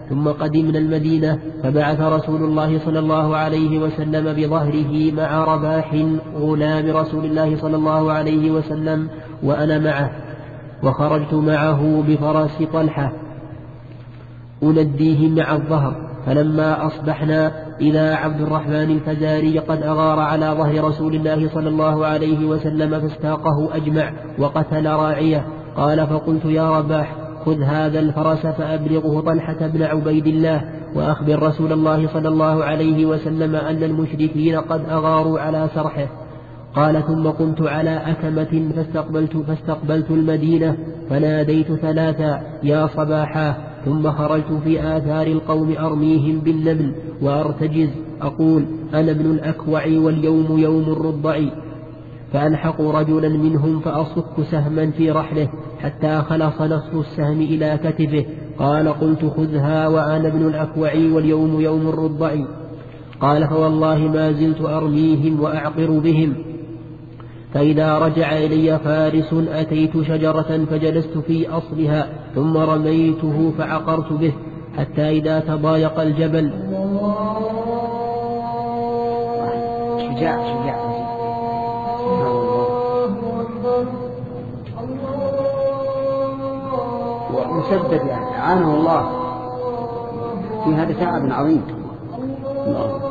ثم قدمنا المدينة فبعث رسول الله صلى الله عليه وسلم بظهره مع رباح غلام رسول الله صلى الله عليه وسلم وأنا معه، وخرجت معه بفرس طلحة أنديه مع الظهر. فلما أصبحنا إذا عبد الرحمن الفزاري قد أغار على ظهر رسول الله صلى الله عليه وسلم فاستاقه أجمع وقتل راعيه. قال فقلت يا رباح خذ هذا الفرس فأبلغه طلحة بن عبيد الله وأخبر رسول الله صلى الله عليه وسلم أن المشركين قد أغاروا على سرحه. قال ثم قمت على أكمة فاستقبلت, فاستقبلت المدينة فناديت ثلاثا يا صباحا، ثم خرجت في آثار القوم أرميهم بالنبل وأرتجز أقول أنا ابن الأكوع واليوم يوم الرضع، فألحق رجلا منهم فأصك سهما في رحله حتى خلص نصف السهم إلى كتفه. قال قلت خذها وأنا ابن الأكوع واليوم يوم الرضع. قال فوالله ما زلت أرميهم وأعقر بهم، فإذا رجع إلي فارس أتيت شجرة فجلست في أصلها ثم رميته فعقرت به حتى إذا تضايق الجبل. شجاع شجاع ومسدد يعني عانه الله في هذا تعب عظيم. الله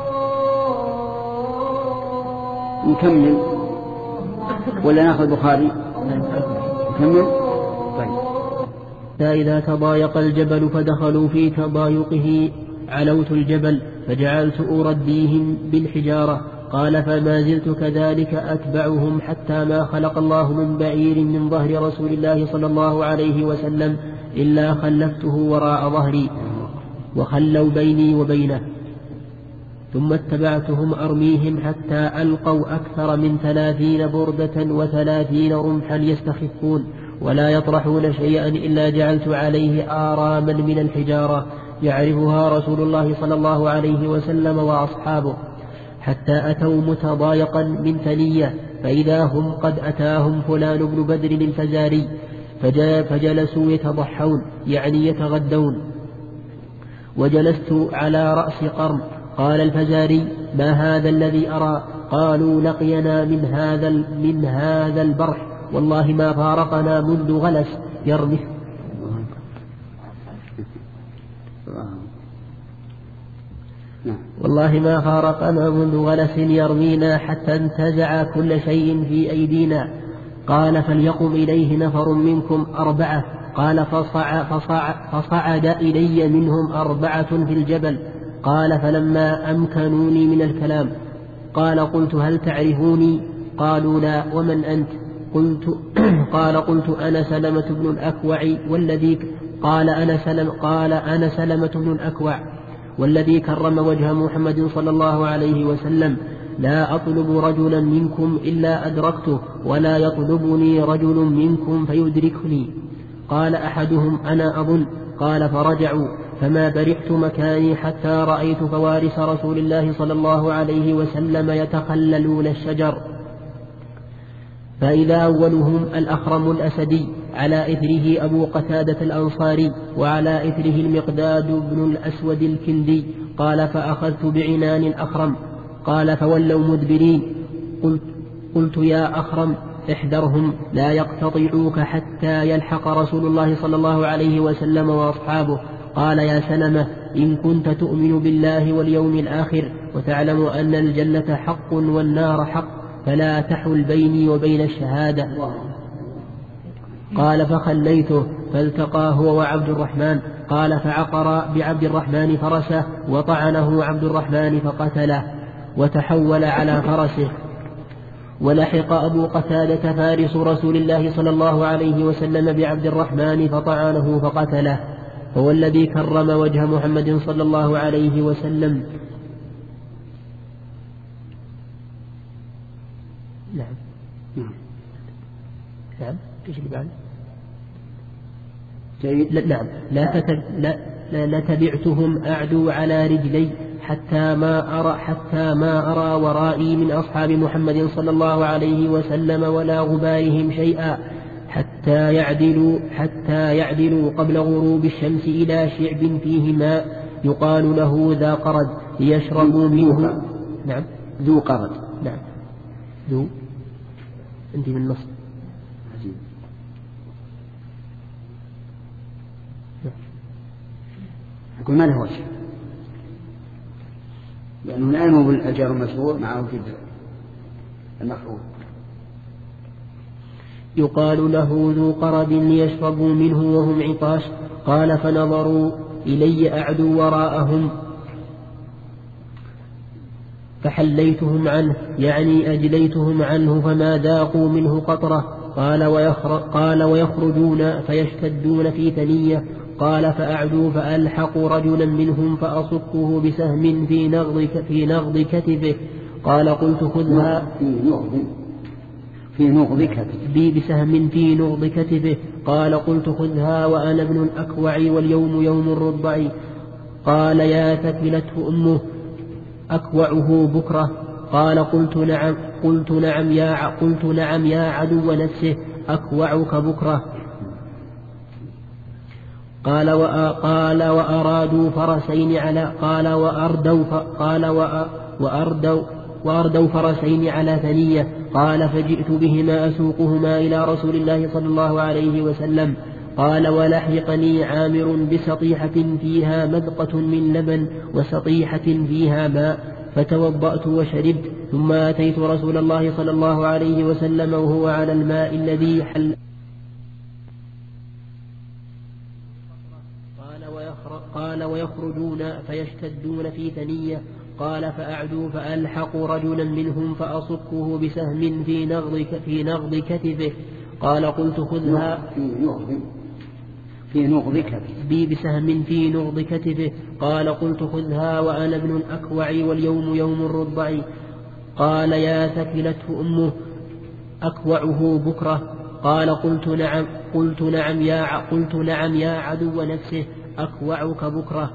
نكمل ولا ناخذ البخاري؟ نكمل. طيب. فإذا تضايق الجبل فدخلوا في تضايقه علوت الجبل فجعلت أرديهم بالحجارة. قال فما زلت كذلك أتبعهم حتى ما خلق الله من بعير من ظهر رسول الله صلى الله عليه وسلم إلا خلفته وراء ظهري وخلوا بيني وبينه، ثم اتبعتهم أرميهم حتى ألقوا أكثر من ثلاثين بردة وثلاثين رمحا يستخفون ولا يطرحون شيئا إلا جعلت عليه آراما من الحجارة يعرفها رسول الله صلى الله عليه وسلم وأصحابه، حتى أتوا متضايقا من ثنية فإذا هم قد أتاهم فلان بن بدر الفزاري فجلسوا يتضحون يعني يتغدون، وجلست على رأس قرن. قال الفزاري ما هذا الذي أرى؟ قالوا لقينا من هذا, من هذا البرح والله ما فارقنا منذ غلس يرمي والله ما فارقنا منذ غلس يرمينا حتى انتزع كل شيء في أيدينا. قال فليقم إليه نفر منكم أربعة. قال فصع فصع فصعد إلي منهم أربعة في الجبل. قال فلما أمكنوني من الكلام قال قلت هل تعرفوني؟ قالوا لا ومن أنت؟ قلت قال قلت أنا سلمة بن الأكوع والذي قال أنا سلم قال أنا سلمة بن الأكوع والذي كرم وجه محمد صلى الله عليه وسلم لا أطلب رجلا منكم إلا أدركته ولا يطلبني رجل منكم فيدركني. قال أحدهم أنا أظن. قال فرجعوا فما برحت مكاني حتى رأيت فوارس رسول الله صلى الله عليه وسلم يتخللون الشجر، فإذا أولهم الأخرم الأسدي على إثره أبو قتادة الأنصاري وعلى إثره المقداد بن الأسود الكندي. قال فأخذت بعنان الأخرم. قال فولوا مدبرين. قلت, قلت يا أخرم احذرهم لا يقتطعوك حتى يلحق رسول الله صلى الله عليه وسلم وأصحابه. قال يا سلمة إن كنت تؤمن بالله واليوم الآخر وتعلم أن الجنة حق والنار حق فلا تحل بيني وبين الشهادة. قال فخليته فالتقى هو وعبد الرحمن. قال فعقر بعبد الرحمن فرسه وطعنه عبد الرحمن فقتله وتحول على فرسه. ولحق أبو قتادة فارس رسول الله صلى الله عليه وسلم بعبد الرحمن فطعنه فقتله. هو الذي كرم وجه محمد صلى الله عليه وسلم. نعم نعم ايش اللي بعد؟ جيد. نعم لا, تتب... لا... لا تبعتهم أعدو على رجلي حتى ما أرى حتى ما أرى ورائي من أصحاب محمد صلى الله عليه وسلم ولا غبارهم شيئا. حتى يعدلوا, حتى يعدلوا قبل غروب الشمس إلى شعب فيه ماء يقال له ذا قرد ليشربوا منه. نعم ذو قرد. نعم ذو أنت من نص أقول ما له وجه لأنه لا ينوب الجار المشهور مع وجود المفعول. يقال له ذو قرد ليشربوا منه وهم عطاش. قال فنظروا إلي أعدو وراءهم فحليتهم عنه يعني أجليتهم عنه فما ذاقوا منه قطرة. قال, قال ويخرجون فيشتدون في ثنية. قال فأعدوا فألحقوا رجلا منهم فأصكه بسهم في نغض, في نغض كتفه. قال قلت خذها في نغض كتفه بسهم في نغض كتفه. قال قلت خذها وأنا ابن الأكوع واليوم يوم الرضع. قال يا ثكلته أمه أكوعه بكرة. قال قلت نعم قلت نعم يا قلت نعم يا عدو نفسه أكوعك بكرة. قال وقال وأرادوا فرسين على قال وأردوا قال وأردوا وأردوا فرسين على ثنية. قال فجئت بهما أسوقهما إلى رسول الله صلى الله عليه وسلم. قال ولحقني عامر بسطيحة فيها مذقة من لبن وسطيحة فيها ماء فتوضأت وشربت ثم أتيت رسول الله صلى الله عليه وسلم وهو على الماء الذي حل. قال ويخرجون فيشتدون في ثنية. قال فأعدوا فألحقوا رجلا منهم فأصكه بسهم في نغض في نغض كتفه. قال قلت خذها في نغض كتفه بسهم في نغض كتفه. قال قلت خذها وأنا ابن الأكوع واليوم يوم الرضع. قال يا ثكلته أمه أكوعه بكرة. قال قلت نعم قلت نعم يا قلت نعم يا عدو نفسه أكوعك بكرة.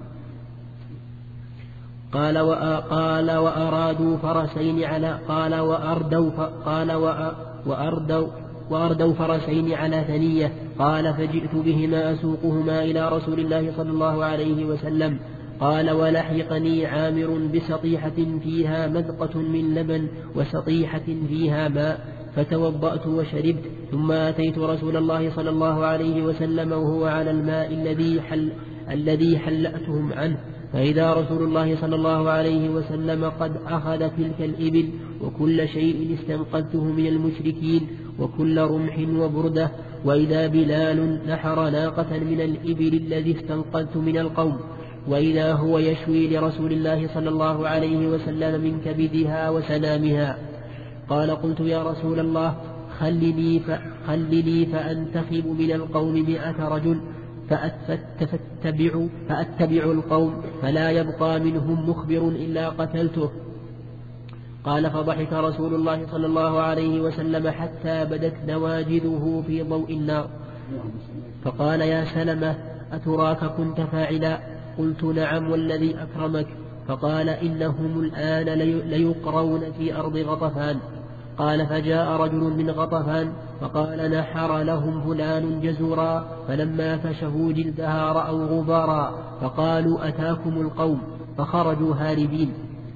قال وقال وأرادوا فرسين على قال وأردوا قال وأردوا وأردوا فرسين على ثنية. قال فجئت بهما أسوقهما إلى رسول الله صلى الله عليه وسلم. قال ولحقني عامر بسطيحة فيها مذقة من لبن وسطيحة فيها ماء فتوضأت وشربت ثم أتيت رسول الله صلى الله عليه وسلم وهو على الماء الذي حل الذي حلأتهم عنه. فإذا رسول الله صلى الله عليه وسلم قد أخذ تلك الإبل وكل شيء استنقذته من المشركين وكل رمح وبردة. وإذا بلال نحر ناقة من الإبل الذي استنقذت من القوم وإذا هو يشوي لرسول الله صلى الله عليه وسلم من كبدها وسنامها. قال قلت يا رسول الله خلني, خلني فأنتخب من القوم مئة رجل فأتبع, فأتبع القوم فلا يبقى منهم مخبر إلا قتلته. قال فضحك رسول الله صلى الله عليه وسلم حتى بدت نواجذه في ضوء النار. فقال يا سلمة أتراك كنت فاعلا؟ قلت نعم والذي أكرمك. فقال إنهم الآن ليقرون في أرض غطفان. قال فجاء رجل من غطفان فقال نحر لهم فلان جزورا فلما فشهوا جلدها رأوا غبارا فقالوا أتاكم القوم فخرجوا هاربين.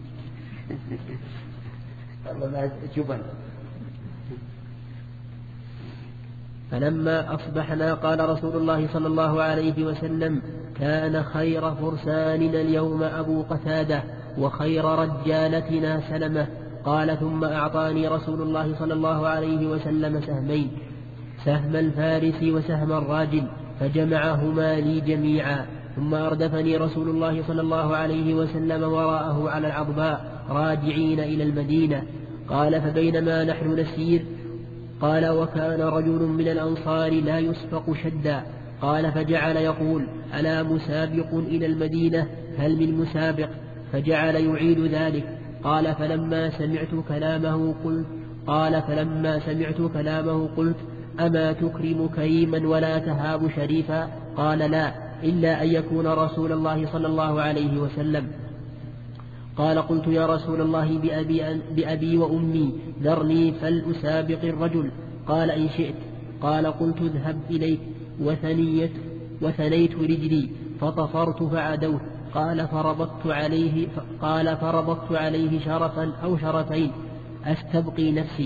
فلما أصبحنا قال رسول الله صلى الله عليه وسلم كان خير فرساننا اليوم أبو قتادة وخير رجالتنا سلمة. قال ثم أعطاني رسول الله صلى الله عليه وسلم سهمين سهم الفارس وسهم الراجل فجمعهما لي جميعا. ثم أردفني رسول الله صلى الله عليه وسلم وراءه على العضباء راجعين إلى المدينة. قال فبينما نحن نسير قال وكان رجل من الأنصار لا يسبق شدا. قال فجعل يقول ألا مسابق إلى المدينة هل من مسابق؟ فجعل يعيد ذلك. قال فلما سمعت كلامه قلت قال فلما سمعت كلامه قلت أما تكرم كريما ولا تهاب شريفا؟ قال لا إلا أن يكون رسول الله صلى الله عليه وسلم. قال قلت يا رسول الله بأبي, بأبي وأمي ذرني فلأسابق الرجل. قال إن شئت. قال قلت اذهب إليك وثنيت, وثنيت رجلي فطفرت فعدوت. قال فربطت عليه, قال فربطت عليه شرفا أو شرفين أستبقي نفسي،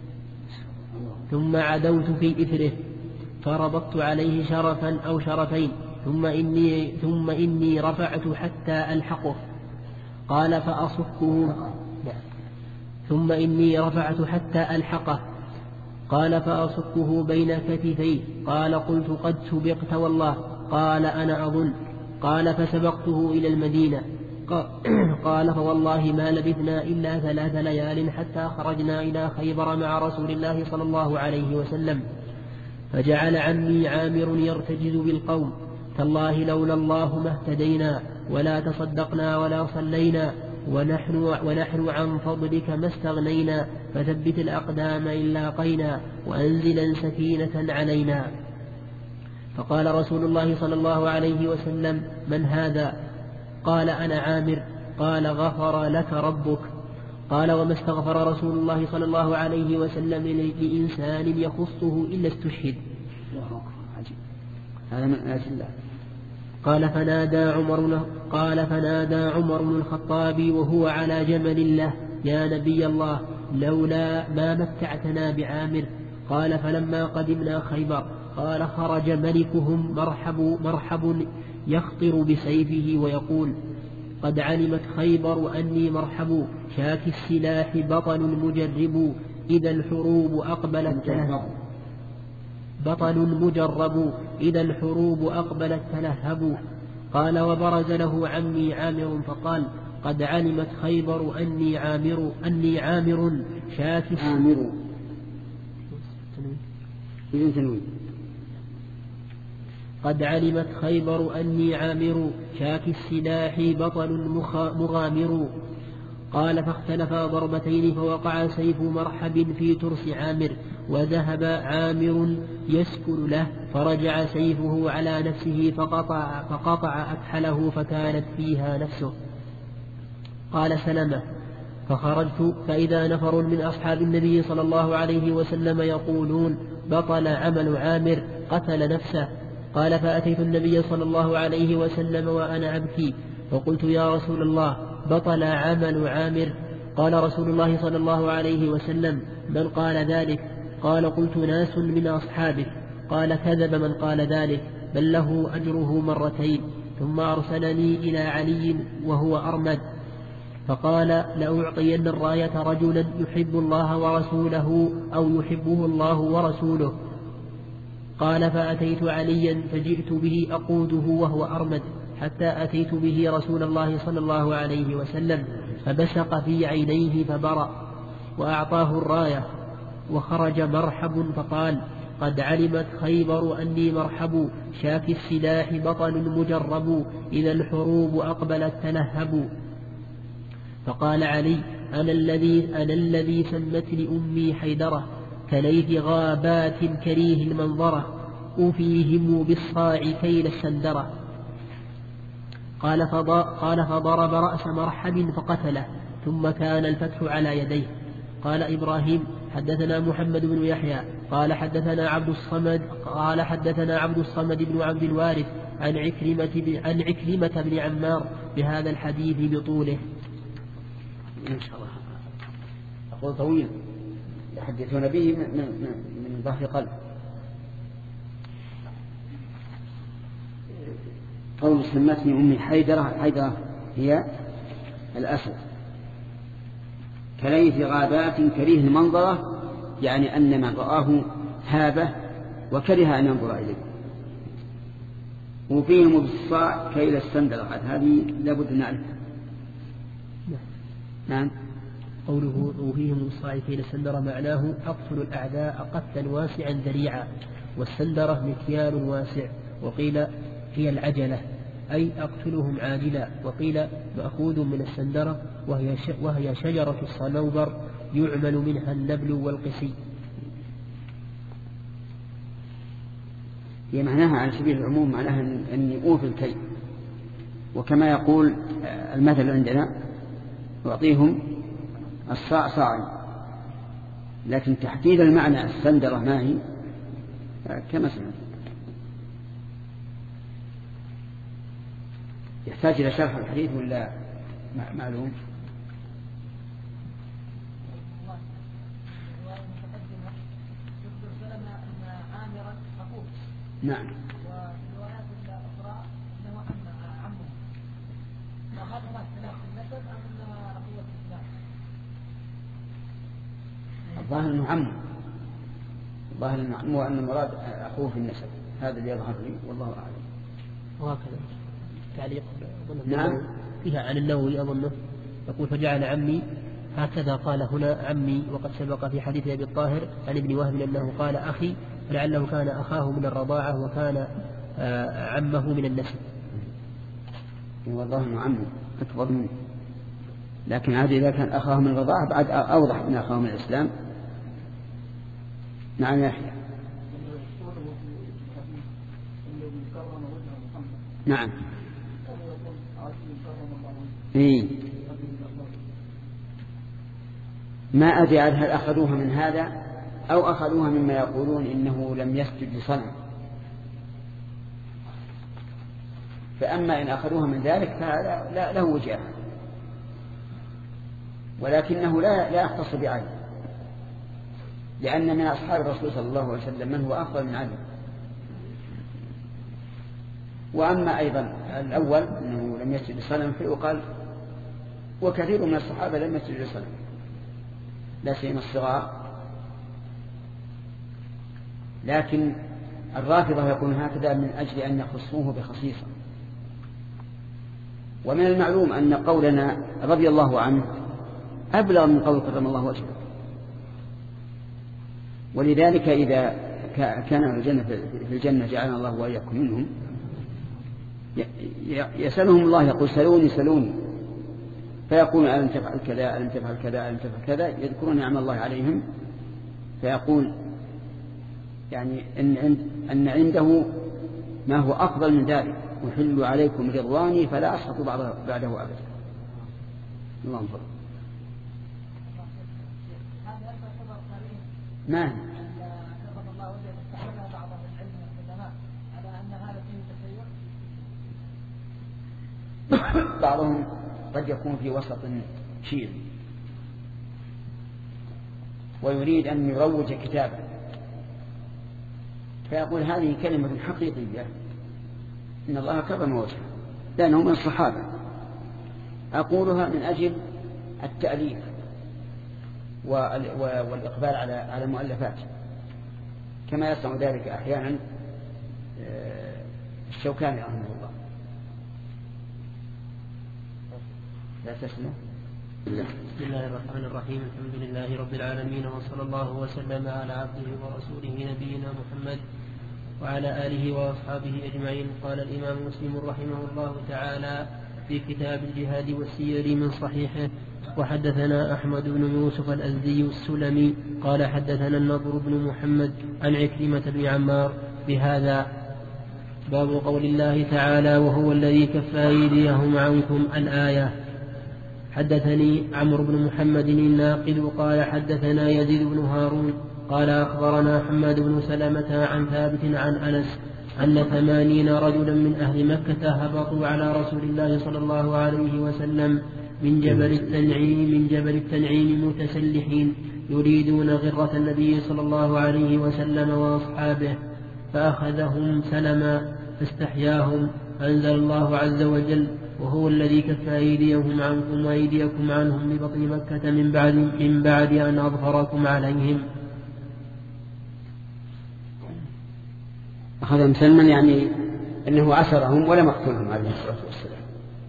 ثم عدوت في إثره فربطت عليه شرفا أو شرفين ثم إني, ثم إني رفعت حتى ألحقه. قال فأصفه ثم إني رفعت حتى ألحقه. قال فأصفه بين كتفيه. قال قلت قد سبقت والله. قال أنا أظن. قال فسبقته إلى المدينة. قال فوالله ما لبثنا إلا ثلاث ليال حتى خرجنا إلى خيبر مع رسول الله صلى الله عليه وسلم، فجعل عمي عامر يرتجز بالقوم: تالله لولا الله ما اهتدينا ولا تصدقنا ولا صلينا ونحن, ونحن عن فضلك ما استغنينا، فثبت الأقدام إن لاقينا وأنزلا سكينة علينا. فقال رسول الله صلى الله عليه وسلم: من هذا؟ قال: أنا عامر. قال: غفر لك ربك. قال: وما استغفر رسول الله صلى الله عليه وسلم لإنسان يخصه إلا استشهد. هذا من آيات الله. قال فنادى عمر قال فنادى عمر بن الخطاب وهو على جمل له: يا نبي الله، لولا ما متعتنا بعامر. قال فلما قدمنا خيبر قال خرج ملكهم مرحب, مرحب يخطر بسيفه ويقول: قد علمت خيبر أني مرحب، شاك السلاح بطل مجرب، إذا الحروب أقبلت تلهب بطل مجرب إذا الحروب أقبلت تلهب. قال وبرز له عمي عامر فقال: قد علمت خيبر أني عامر أني عامر شاك عامر قد علمت خيبر أني عامر شاك السلاح بطل مغامر. قال فاختلفا ضربتين فوقع سيف مرحب في ترس عامر، وذهب عامر يسكن له، فرجع سيفه على نفسه فقطع, فقطع أكحله فكانت فيها نفسه. قال سلمة: فخرجت فإذا نفر من أصحاب النبي صلى الله عليه وسلم يقولون: بطل عمل عامر، قتل نفسه. قال فأتيت النبي صلى الله عليه وسلم وأنا أبكي، فقلت: يا رسول الله، بطل عمل عامر. قال رسول الله صلى الله عليه وسلم: من قال ذلك؟ قال: قلت: ناس من أصحابه. قال: كذب من قال ذلك، بل له أجره مرتين. ثم أرسلني إلى علي وهو أرمد، فقال: لأعطين الراية رجلا يحب الله ورسوله أو يحبه الله ورسوله. قال فأتيت عليا فجئت به أقوده وهو أرمد، حتى أتيت به رسول الله صلى الله عليه وسلم، فبشق في عينيه فبرأ، وأعطاه الراية. وخرج مرحب فقال: قد علمت خيبر أني مرحب، شاك السلاح بطل مجرب، إذا الحروب أقبلت تلهب. فقال علي: أنا الذي, أنا الذي سمتني أمي حيدرة، كليث غابات كريه المنظرة، أفيهم بالصاع كيل السندرة. قال, قال فضرب رأس مرحب فقتله، ثم كان الفتح على يديه. قال إبراهيم: حدثنا محمد بن يحيى قال حدثنا عبد الصمد قال حدثنا عبد الصمد بن عبد الوارث عن عكرمة عن عكرمة بن عمار بهذا الحديث بطوله. إن شاء الله أقول طويل يحدثون به من, من, من ظهر قلب. قول سمتني أمي حيدرة، حيدرة هي الأسد، كليث غابات كريه المنظرة، يعني أن من رآه هابه وكره أن ينظر إليه. وفيهم بالصاع كيل السندرة، هذه لابد نعرفها. نعم. قوله وفيهم بالصاع كيل السندرة معناه أقتل الأعداء قتلا واسعا ذريعا، والسندرة مكيال واسع، وقيل هي العجلة أي أقتلهم عاجلا، وقيل مأخوذ من السندرة وهي, وهي شجرة الصنوبر يعمل منها النبل والقسي. هي معناها على سبيل العموم، معناها أني أوفي الكي، وكما يقول المثل عندنا: أعطيهم الصاع صاعا. لكن تحديد المعنى السندرة ما هي؟ كما سمعت. يحتاج إلى شرح الحديث ولا معلوم؟ نعم. والروايات الأخرى أنه عمه. فهذا ما اختلاف في النسب أم أخوة الإسلام؟ الظاهر أنه عمه. الظاهر أنه عمه وأن المراد أخوه في النسب. هذا اللي يظهر لي والله أعلم. وهكذا تعليق نعم فيها عن النووي أظنه يقول فجعل عمي هكذا قال هنا عمي، وقد سبق في حديث أبي الطاهر عن ابن وهب أنه قال أخي، فلعله كان أخاه من الرضاعة وكان عمه من النسب. والله أنه عمه أكبر منه، لكن عاد إذا كان أخاه من الرضاعة بعد أوضح من أخاه من الإسلام. نعم يحيى. نعم. إيه. ما أدري هل أخذوها من هذا أو أخذوها مما يقولون إنه لم يسجد لصنم، فأما إن أخذوها من ذلك فهذا لا له وجه، ولكنه لا لا يختص بعلي، لأن من أصحاب الرسول صلى الله عليه وسلم من هو أفضل من علي. وأما أيضا الأول أنه لم يسجد لصنم فيقال وكثير من الصحابة لم يسجد لصنم، لا سيما الصغار. لكن الرافضة يكون هكذا من أجل أن يخصوه بخصيصة. ومن المعلوم أن قولنا رضي الله عنه أبلغ من قول كرم الله وجهه، ولذلك إذا كان الجنة في الجنة جعلنا الله وإياكم منهم يسألهم الله يقول سلوني سلوني، فيقول ألم تفعل كذا ألم تفعل كذا ألم تفعل كذا، يذكرون نعم الله عليهم، فيقول يعني إن, أن عنده ما هو أفضل من ذلك، أحل عليكم رضواني فلا أسخط بعده أبدا. اللهم صل. ما بعضهم قد يكون في وسط شيء ويريد أن يروج كتابه فيقول هذه كلمة حقيقية إن الله كرم وجهه لأنه من الصحابة، أقولها من أجل التأليف والإقبال على على المؤلفات، كما يصنع ذلك أحيانا الشوكاني رحمه الله. لا تسمع. بسم الله الرحمن الرحيم، الحمد لله رب العالمين، وصلى الله وسلم على عبده ورسوله نبينا محمد وعلى آله وأصحابه أجمعين. قال الإمام مسلم رحمه الله تعالى في كتاب الجهاد والسير من صحيحه: وحدثنا أحمد بن يوسف الأزدي السلمي قال حدثنا النضر بن محمد عن عكرمة بن عمار بهذا. باب قول الله تعالى: وهو الذي كف أيديهم عنكم، الآية. حدثني عمرو بن محمد الناقد قال حدثنا يزيد بن هارون قال أخبرنا حماد بن سلمة عن ثابت عن أنس أن ثمانين رجلا من أهل مكة هبطوا على رسول الله صلى الله عليه وسلم من جبل التنعيم من جبل التنعيم متسلحين يريدون غرة النبي صلى الله عليه وسلم وأصحابه، فأخذهم سلما فاستحياهم، فأنزل الله عز وجل: وهو الذي كف أيديهم عنكم وأيديكم عنهم ببطن مكة من بعد من بعد أن أظهركم عليهم. أخذهم سلما يعني أنه عسرهم ولم يقتلهم عليه الصلاة والسلام.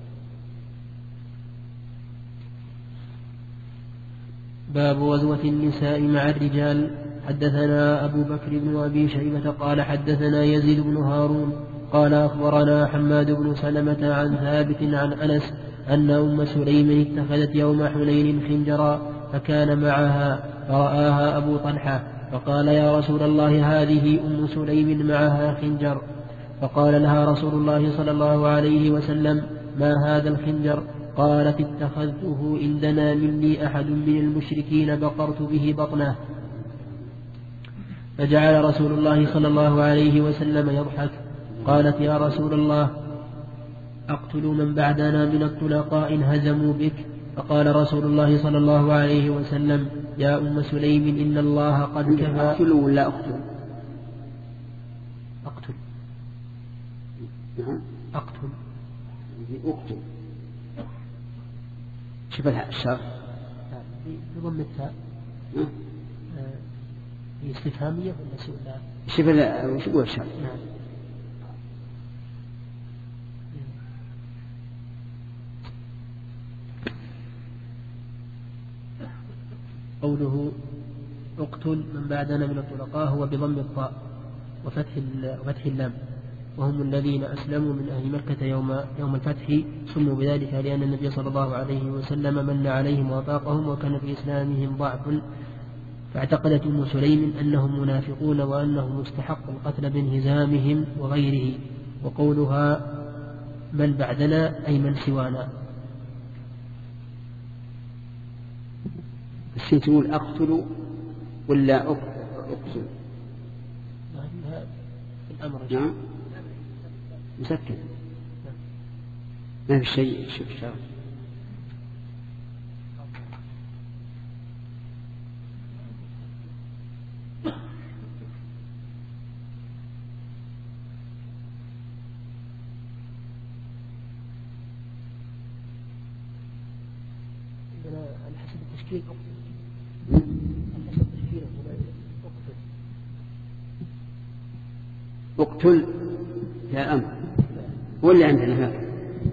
باب غزوة النساء مع الرجال. حدثنا أبو بكر بن أبي شيبة قال حدثنا يزيد بن هارون قال أخبرنا حماد بن سلمة عن ثابت عن أنس أن أم سليم اتخذت يوم حنين خنجرا فكان معها، فرآها أبو طلحة فقال: يا رسول الله، هذه أم سليم معها خنجر. فقال لها رسول الله صلى الله عليه وسلم: ما هذا الخنجر؟ قالت: اتخذته إن دنا مني أحد من المشركين بقرت به بطنه. فجعل رسول الله صلى الله عليه وسلم يضحك. قالت يا رسول الله أقتل من بعدنا من الطلقاء إن هزموا بك؟ فقال رسول الله صلى الله عليه وسلم يا أم سليم إن الله قد كفى. أقتل ولا أقتل؟ أقتل. نعم أقتل. أقتل. شوف الشرح بضم التاء. هي استفهامية ولا سؤال؟ شوف وش يقول الشرح؟ نعم. قوله اقتل من بعدنا من الطلقاء هو بضم الطاء وفتح وفتح اللام، وهم الذين أسلموا من أهل مكة يوم يوم الفتح، سموا بذلك لأن النبي صلى الله عليه وسلم من عليهم وأطاقهم، وكان في إسلامهم ضعف، فاعتقدت أم سليم أنهم منافقون وأنهم مستحق القتل بانهزامهم وغيره. وقولها من بعدنا أي من سوانا. بس تقول أقتل ولا أقتل؟ الأمر نعم مسكن ما في شيء. شوف شاف على حسب التشكيل أقتل. اقتل يا أمر هو اللي عندنا هذا.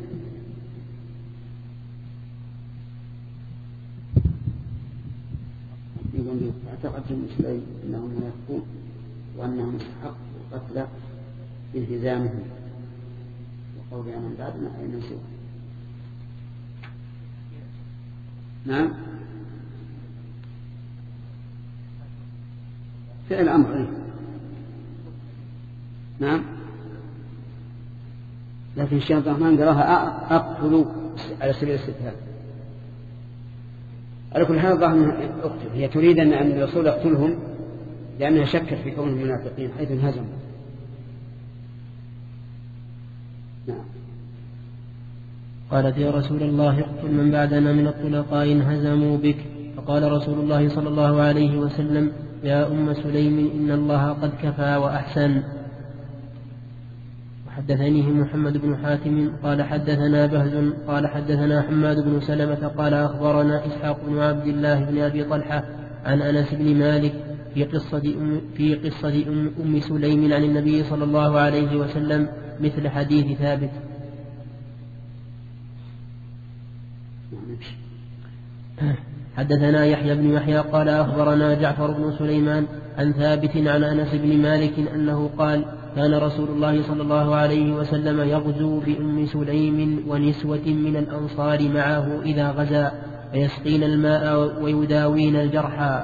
يقول اعتقد المسلمين أنهم منافقون وأنهم مستحق القتل بانهزامهم، وقول من بعدنا أي من سوى. نعم فعل أمر إيه؟ نعم لكن الشيخ عبد الرحمن قراها أقتل على سبيل الاستفهام. على كل حال ظاهر أقتل هي تريد أن الرسول يقتلهم لأنها شكت في كونهم منافقين حيث انهزموا. نعم. قالت يا رسول الله اقتل من بعدنا من الطلقاء إن هزموا بك. فقال رسول الله صلى الله عليه وسلم يا أم سليم إن الله قد كفى وأحسن. وحدثنيه محمد بن حاتم قال حدثنا بهز قال حدثنا حماد بن سلمة قال أخبرنا إسحاق بن عبد الله بن أبي طلحة عن أنس بن مالك في قصة أم, في قصة أم, أم سليم عن النبي صلى الله عليه وسلم مثل حديث ثابت. حدثنا يحيى بن يحيى قال أخبرنا جعفر بن سليمان عن ثابت عن أنس بن مالك أنه قال كان رسول الله صلى الله عليه وسلم يغزو بأم سليم ونسوة من الأنصار معه إذا غزا فيسقين الماء ويداوين الجرحى.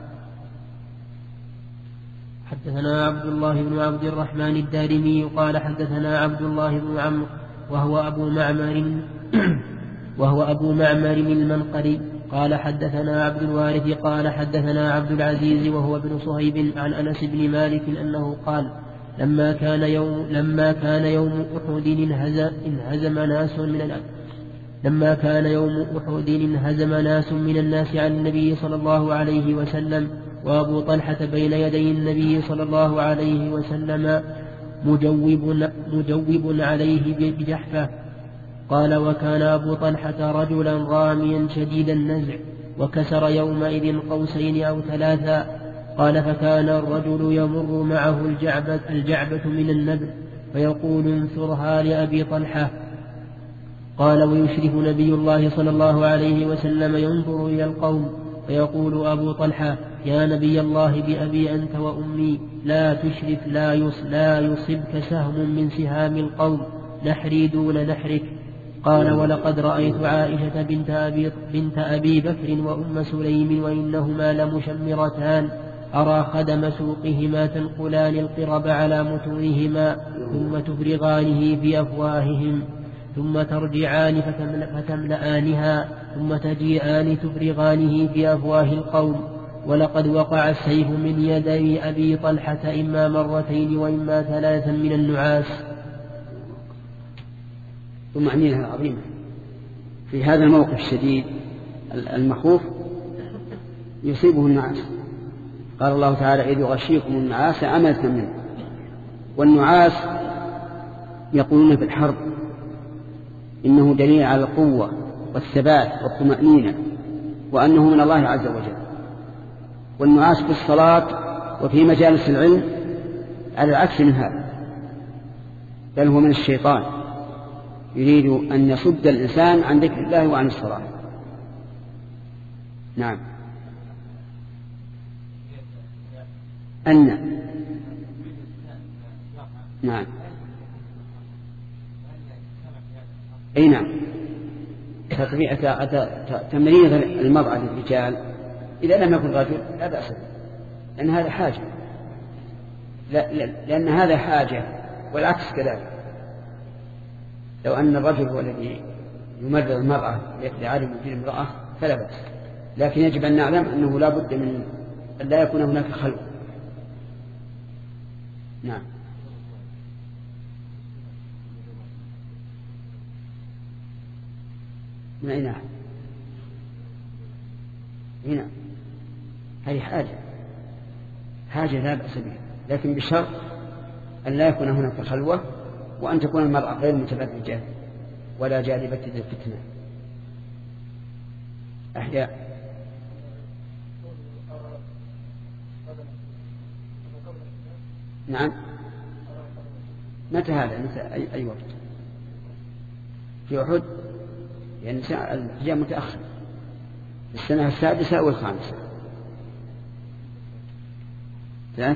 حدثنا عبد الله بن عبد الرحمن الدارمي قال حدثنا عبد الله بن عمرو وهو أبو معمر وهو أبو معمر المنقري قال حدثنا عبد الوارث قال حدثنا عبد العزيز وهو ابن صهيب عن أنس بن مالك أنه قال لما كان يوم لما كان يوم أحد انهزم, انهزم ناس من لما كان يوم أحد انهزم ناس من الناس عن النبي صلى الله عليه وسلم وأبو طلحة بين يدي النبي صلى الله عليه وسلم مجوب, مجوب عليه بجحفة. قال وكان أبو طلحة رجلا راميا شديد النزع وكسر يومئذ قوسين أو ثلاثا. قال فكان الرجل يمر معه الجعبة, الجعبة من النبل فيقول انثرها لأبي طلحة. قال ويشرف نبي الله صلى الله عليه وسلم ينظر إلى القوم فيقول أبو طلحة يا نبي الله بأبي أنت وأمي لا تشرف لا, يص لا يصبك سهم من سهام القوم نحري دون نحرك. قال ولقد رأيت عائشة بنت أبي, بنت أبي بكر وأم سليم وإنهما لمشمرتان أرى خدم سوقهما تنقلان القرب على متونهما ثم تفرغانه في أفواههم ثم ترجعان فتملأانها ثم تجيئان تفرغانه في أفواه القوم ولقد وقع السيف من يدي أبي طلحة إما مرتين وإما ثلاثا من النعاس. ثم عنينها العظيمة في هذا الموقف الشديد المخوف يصيبه النعاس. قال الله تعالى: إذ يغشيكم النعاس أمنة منه. والنعاس يقولون في الحرب إنه دليل على القوة والثبات والطمأنينة وأنه من الله عز وجل. والنعاس في الصلاة وفي مجالس العلم على العكس من هذا، بل هو من الشيطان يريد أن يصد الإنسان عن ذكر الله وعن الصلاة. نعم. أن نعم أي نعم تمرين المرأة للرجال إذا لم يكن رجل لا بأس، لأن هذا حاجة، لأن هذا حاجة والعكس كذلك. لو أن الرجل هو الذي يمرر المرأة لعالم في المرأة فلا بأس، لكن يجب أن نعلم أنه لا بد من أن لا يكون هناك خلوة. نعم. من أين نعم هنا هذه حاجة حاجة لا بأس بها، لكن بشرط أن لا يكون هناك خلوة، وأن تكون المرأة غير متبرجة ولا جالبة للفتنة. أحياء. نعم. متى هذا؟ متى أي, أي وقت؟ في أحد؟ يعني الحجام متأخر السنة السادسة أو الخامسة. ثلاث.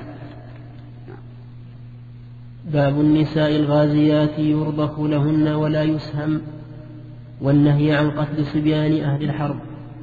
باب النساء الغازيات يرضخ لهن ولا يسهم، والنهي عن قتل صبيان أهل الحرب.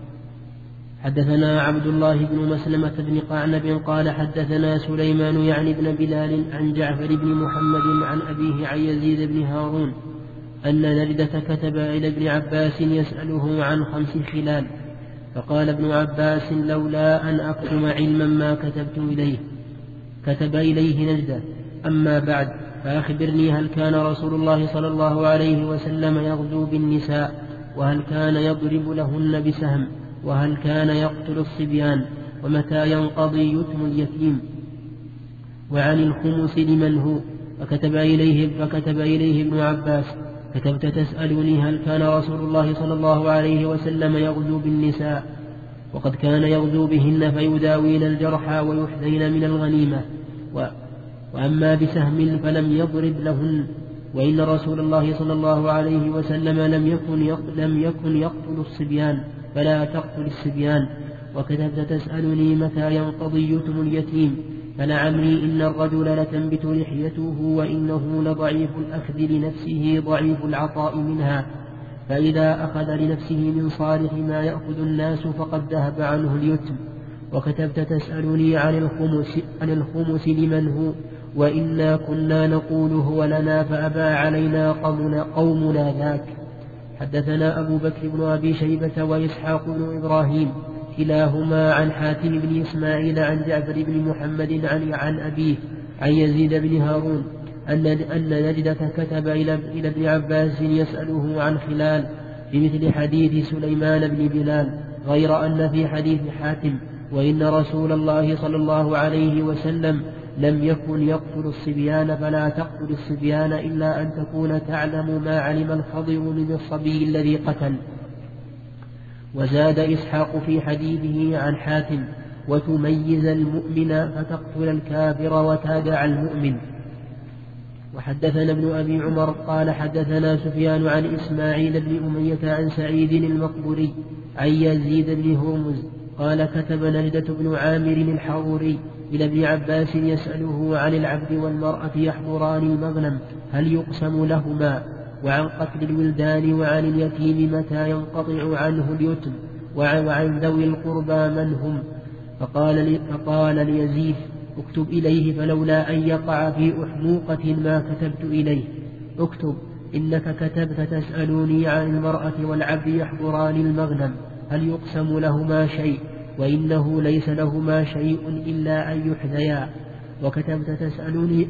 حدثنا عبد الله بن مسلمة بن قعنب قال حدثنا سليمان يعني بن بلال عن جعفر بن محمد عن أبيه عن يزيد بن هارون أن نردة كتب إلى ابن عباس يسأله عن خمس خلال، فقال ابن عباس: لولا أن أكتم علما ما كتبت إليه. كتب إليه نجدة: أما بعد فأخبرني، هل كان رسول الله صلى الله عليه وسلم يغزو بالنساء؟ وهل كان يضرب لهن بسهم؟ وهل كان يقتل الصبيان؟ ومتى ينقضي يتم اليتيم؟ وعن الخمس لمن هو؟ فكتب إليه, فكتب إليه ابن عباس: كتبت تسألني هل كان رسول الله صلى الله عليه وسلم يغزو بالنساء؟ وقد كان يغزو بهن فيداوين الجرحى ويحذين من الغنيمة، و وأما بسهم فلم يضرب لهن، وإن رسول الله صلى الله عليه وسلم لم يكن يقتل, لم يكن يقتل الصبيان فلا تقتل الصبيان. وكتبت تسألني متى ينقضي يتم اليتيم؟ فلعمري إن الرجل لتنبت لحيته وإنه لضعيف الأخذ لنفسه ضعيف العطاء منها، فإذا أخذ لنفسه من صالح ما يأخذ الناس فقد ذهب عنه اليتم. وكتبت تسألني عن الخمس, عن الخمس لمن هو؟ وإنا كنا نقول هو لنا فأبى علينا قومنا, قومنا ذاك. حدثنا أبو بكر بن أبي شيبة وإسحاق بن إبراهيم كلاهما عن حاتم بن إسماعيل عن جعفر بن محمد عن, عن أبيه عن يزيد بن هارون أن, أن نجدة كتب إلى, إلى ابن عباس يسأله عن خلال بمثل حديث سليمان بن بلال، غير أن في حديث حاتم: وإن رسول الله صلى الله عليه وسلم لم يكن يقتل الصبيان فلا تقتل الصبيان إلا أن تكون تعلم ما علم الخضر من الصبي الذي قتل. وزاد إسحاق في حديثه عن حاتم: وتميز المؤمن فتقتل الكافر وتدع المؤمن. وحدثنا ابن أبي عمر قال حدثنا سفيان عن إسماعيل بن أمية عن سعيد المقبوري عن يزيد بن هرمز قال كتب نجدة بن عامر الحروري إلى ابن عباس يسأله عن العبد والمرأة يحضران المغنم هل يقسم لهما، وعن قتل الولدان، وعن اليتيم متى ينقطع عنه اليتم، وعن ذوي القربى من هم. فقال, لي فقال ليزيد: اكتب إليه، فلولا أن يقع في أحموقة ما كتبت إليه. اكتب: إنك كتبت تسألوني عن المرأة والعبد يحضران المغنم هل يقسم لهما شيء، وإنه ليس لهما شيء إلا أن يحذيا. وكتبت تسألني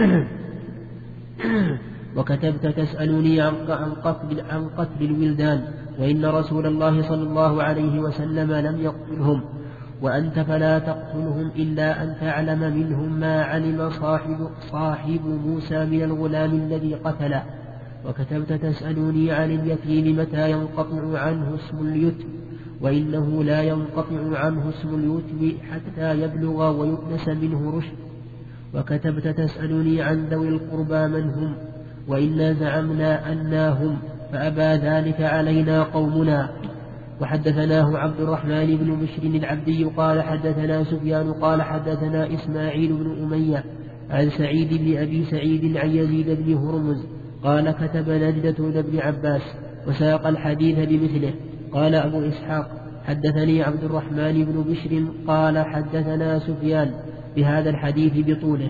وكتبت تسألني عن قتل, عن قتل الولدان، وإن رسول الله صلى الله عليه وسلم لم يقتلهم، وأنت فلا تقتلهم إلا أن تعلم منهم ما علم صاحب, صاحب موسى من الغلام الذي قتله. وكتبت تسألني عن اليتيم متى ينقطع عنه اسم اليتم، وإنه لا ينقطع عنه اسم اليتم حتى يبلغ ويؤنس منه رشد. وكتبت تسألني عن ذوي القربى من هم، وإنا زعمنا أناهم فأبى ذلك علينا قومنا. وحدثناه عبد الرحمن بن بشر العبدي قال حدثنا سفيان قال حدثنا إسماعيل بن أمية عن سعيد بن أبي سعيد عن يزيد بن هرمز قال كتب نجدة بن عباس وساق الحديث بمثله. قال أبو إسحاق حدثني عبد الرحمن بن بشر قال حدثنا سفيان بهذا الحديث بطوله.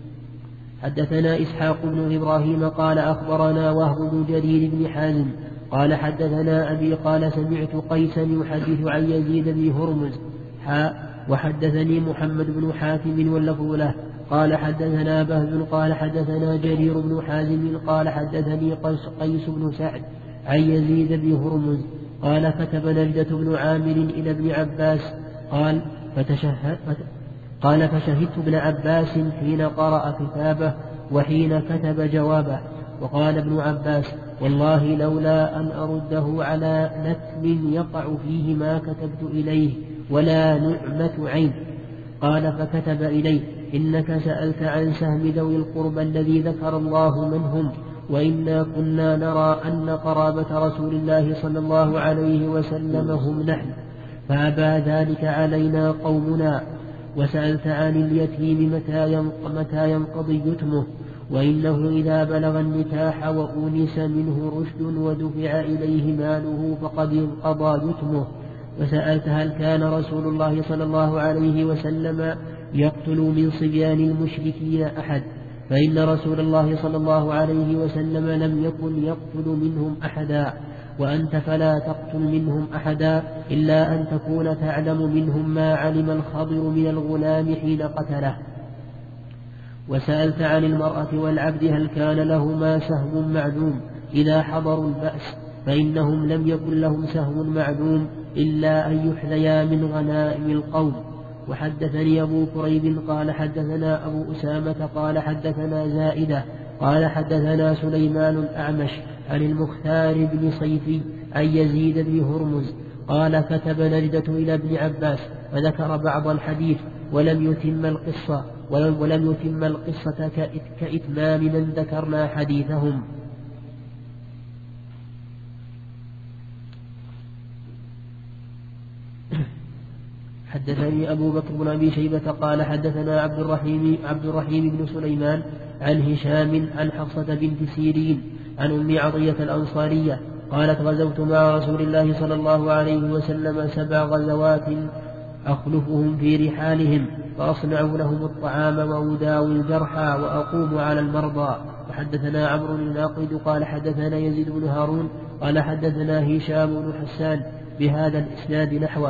حدثنا إسحاق بن إبراهيم قال أخبرنا وهب بن جرير بن حازم قال حدثنا أبي قال سمعت قيسا يحدث عن يزيد بن هرمز حاء وحدثني محمد بن حاتم واللفظ له قال حدثنا بهز قال حدثنا جرير بن حازم قال حدثني قيس بن سعد عن يزيد بن هرمز قال كتب نجدة بن عامر إلى ابن عباس قال فتشهد قال فشهدت ابن عباس حين قرأ كتابه وحين كتب جوابه. وقال ابن عباس والله لولا أن أرده على نتم يقع فيه ما كتبت إليه ولا نعمة عين. قال فكتب إليه إنك سألت عن سهم ذوي القربى الذي ذكر الله منهم، وإنا كنا نرى أن قرابة رسول الله صلى الله عليه وسلم هم نحن، فأبى ذلك علينا قومنا. وسألت عن اليتيم متى ينقضي يتمه، وإنه إذا بلغ النكاح وأونس منه رشد ودفع إليه ماله فقد انقضى يتمه. وسألت هل كان رسول الله صلى الله عليه وسلم يقتل من صبيان المشركين أحد، فإن رسول الله صلى الله عليه وسلم لم يكن يقتل منهم أحدا، وأنت فلا تقتل منهم أحدا إلا أن تكون تعلم منهم ما علم الخضر من الغلام حين قتله. وسألت عن المرأة والعبد هل كان لهما سهم معدوم إذا حضروا البأس، فإنهم لم يكن لهم سهم معدوم إلا أن يحذيا من غنائم القوم. وحدثني أبو كريب قال حدثنا أبو أسامة قال حدثنا زائدة قال حدثنا سليمان الأعمش عن المختار بن صيفي عن يزيد بن هرمز قال كتب نجدة إلى ابن عباس فذكر بعض الحديث ولم يتم القصة ولم, ولم يتم القصة كإتمام من ذكرنا حديثهم. حدثني أبو بكر بن أبي شيبة قال حدثنا عبد الرحيم, عبد الرحيم بن سليمان عن هشام عن حفصة بنت سيرين عن أم عطية الأنصارية قالت غزوت مع رسول الله صلى الله عليه وسلم سبع غزوات أخلفهم في رحالهم فأصنع لهم الطعام وأداوي الجرحى وأقوم على المرضى. وحدثنا عمرو الناقد قال حدثنا يزيد بن هارون قال حدثنا هشام بن حسان بهذا الإسناد نحوه.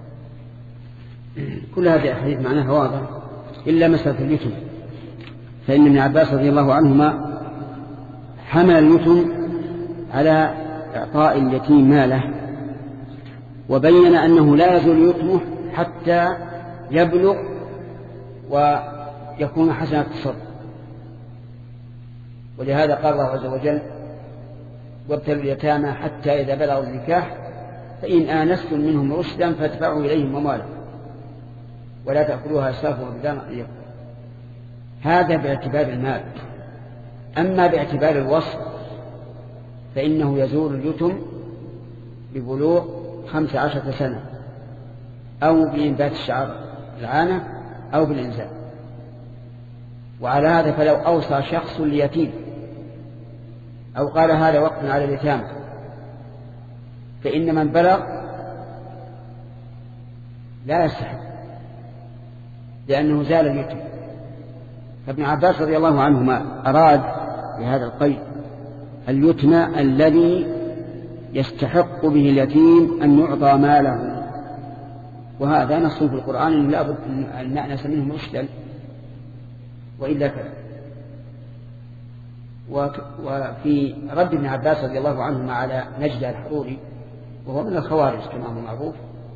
كل هذه الحديث معناها واضح إلا مسألة اليتم، فإن ابن عباس رضي الله عنهما حمل اليتم على إعطاء اليتيم ماله، وبين أنه لا يزول يتمه حتى يبلغ ويكون حسنة الصدر. ولهذا قال الله عز وجل وابتلوا اليتامى حتى إذا بلغوا النكاح فإن آنستم منهم رشدا فادفعوا إليهم أموالهم ولا تأكلوها إسرافا وبدارا أن يكبروا. هذا باعتبار المال. أما باعتبار الوصف فإنه يزول اليتم ببلوغ خمس عشرة سنة أو بإنبات الشعر العانة أو بالإنزال. وعلى هذا فلو أوصى شخص ليتيم أو قال هذا وقت على اليتامى فإن من بلغ لا يستحق لأنه زال اليتم. فابن عباس رضي الله عنهما أراد بهذا القيد اليتم الذي يستحق به اليتيم أن يعطى ماله وهذا نص في القرآن إن لابد أن نأنس منه مشكل وإلا كذا. وفي رد ابن عباس رضي الله عنهما على نجد الحروري وهو من الخوارج كما هو معروف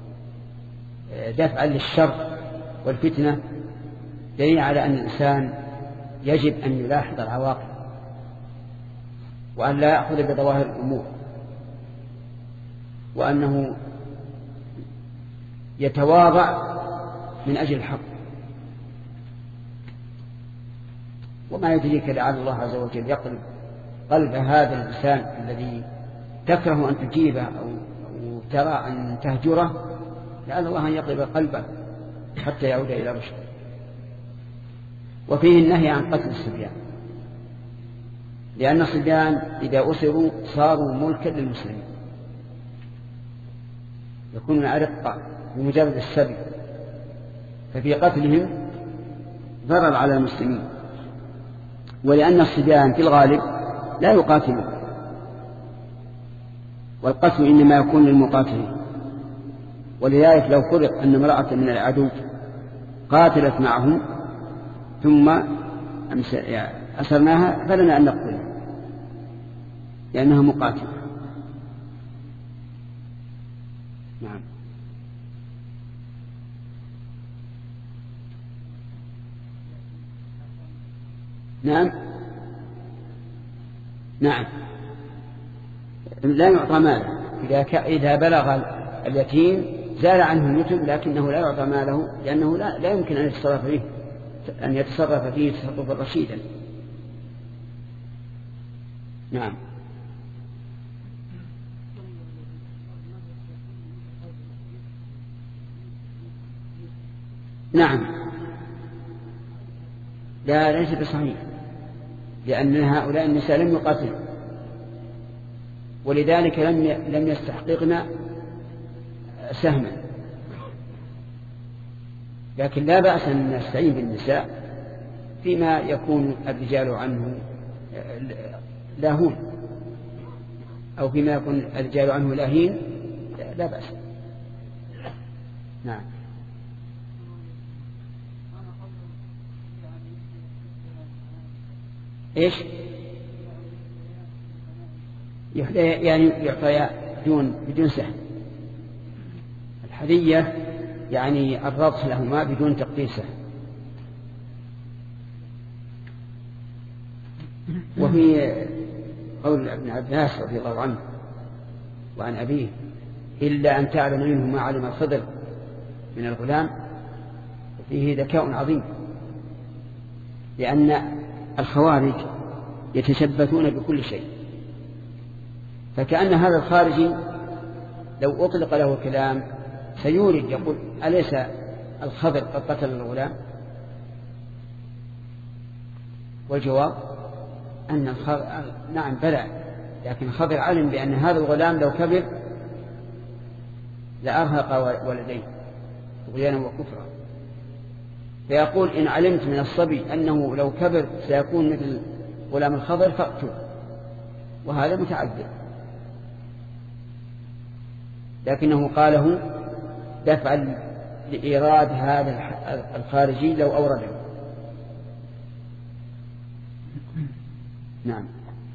دفعا للشر والفتنة دليل على أن الإنسان يجب أن يلاحظ العواقب وأن لا يأخذ بظواهر الأمور وأنه يتواضع من أجل الحق. وما يدريك لعل الله عز وجل يقلب قلب هذا الإنسان الذي تكره أن تجيبه أو ترى أن تهجره، لعل الله أن يقلب قلبه حتى يعود إلى رشده. وفيه النهي عن قتل الصبيان، لأن الصبيان إذا أسروا صاروا ملكا للمسلمين، يكونون أرقا بمجرد السبي، ففي قتلهم ضرر على المسلمين. ولأن الصبيان في الغالب لا يقاتلون، والقتل إنما يكون للمقاتلين. ولذلك لو فرض أن امرأة من العدو قاتلت معهم ثم أسرناها فلنا أن نقتلها لأنها مقاتلة. نعم. نعم نعم لا يعطى ماله إذا, إذا بلغ اليتيم زال عنه اليتم، لكنه لا يعطى ماله لأنه لا, لا يمكن أن يتصرف فيه أن يتصرف فيه تصرفا رشيدا. نعم. نعم لا ليس بصحيح، لأن هؤلاء النساء لم يقاتلوا ولذلك لم لم يستحققن سهما. لكن لا بأس أن نستعين بالنساء فيما يكون الرجال عنه لاهون أو فيما يكون الرجال عنه لاهين لا بأس. نعم. إيش يعني يعطى بدون بدون سهم؟ الهدية يعني الرضخ لهما بدون تقدير سهم. وفي قول ابن عباس رضي الله عنه وعن أبيه إلا أن تعلم منه ما علم الخضر من الغلام، فيه ذكاء عظيم، لأن الخوارج يتشبثون بكل شيء، فكأن هذا الخارجي لو أطلق له كلام سيورد يقول أليس الخضر قد قتل الغلام؟ والجواب أن الخضر نعم بلى، لكن الخضر علم بأن هذا الغلام لو كبر لأرهق ولديه طغيانا وكفرا، فيقول إن علمت من الصبي أنه لو كبر سيكون مثل غلام الخضر فاقتله، وهذا متعذر، لكنه قاله دفعا لإيراد هذا الخارجي لو أورده. نعم.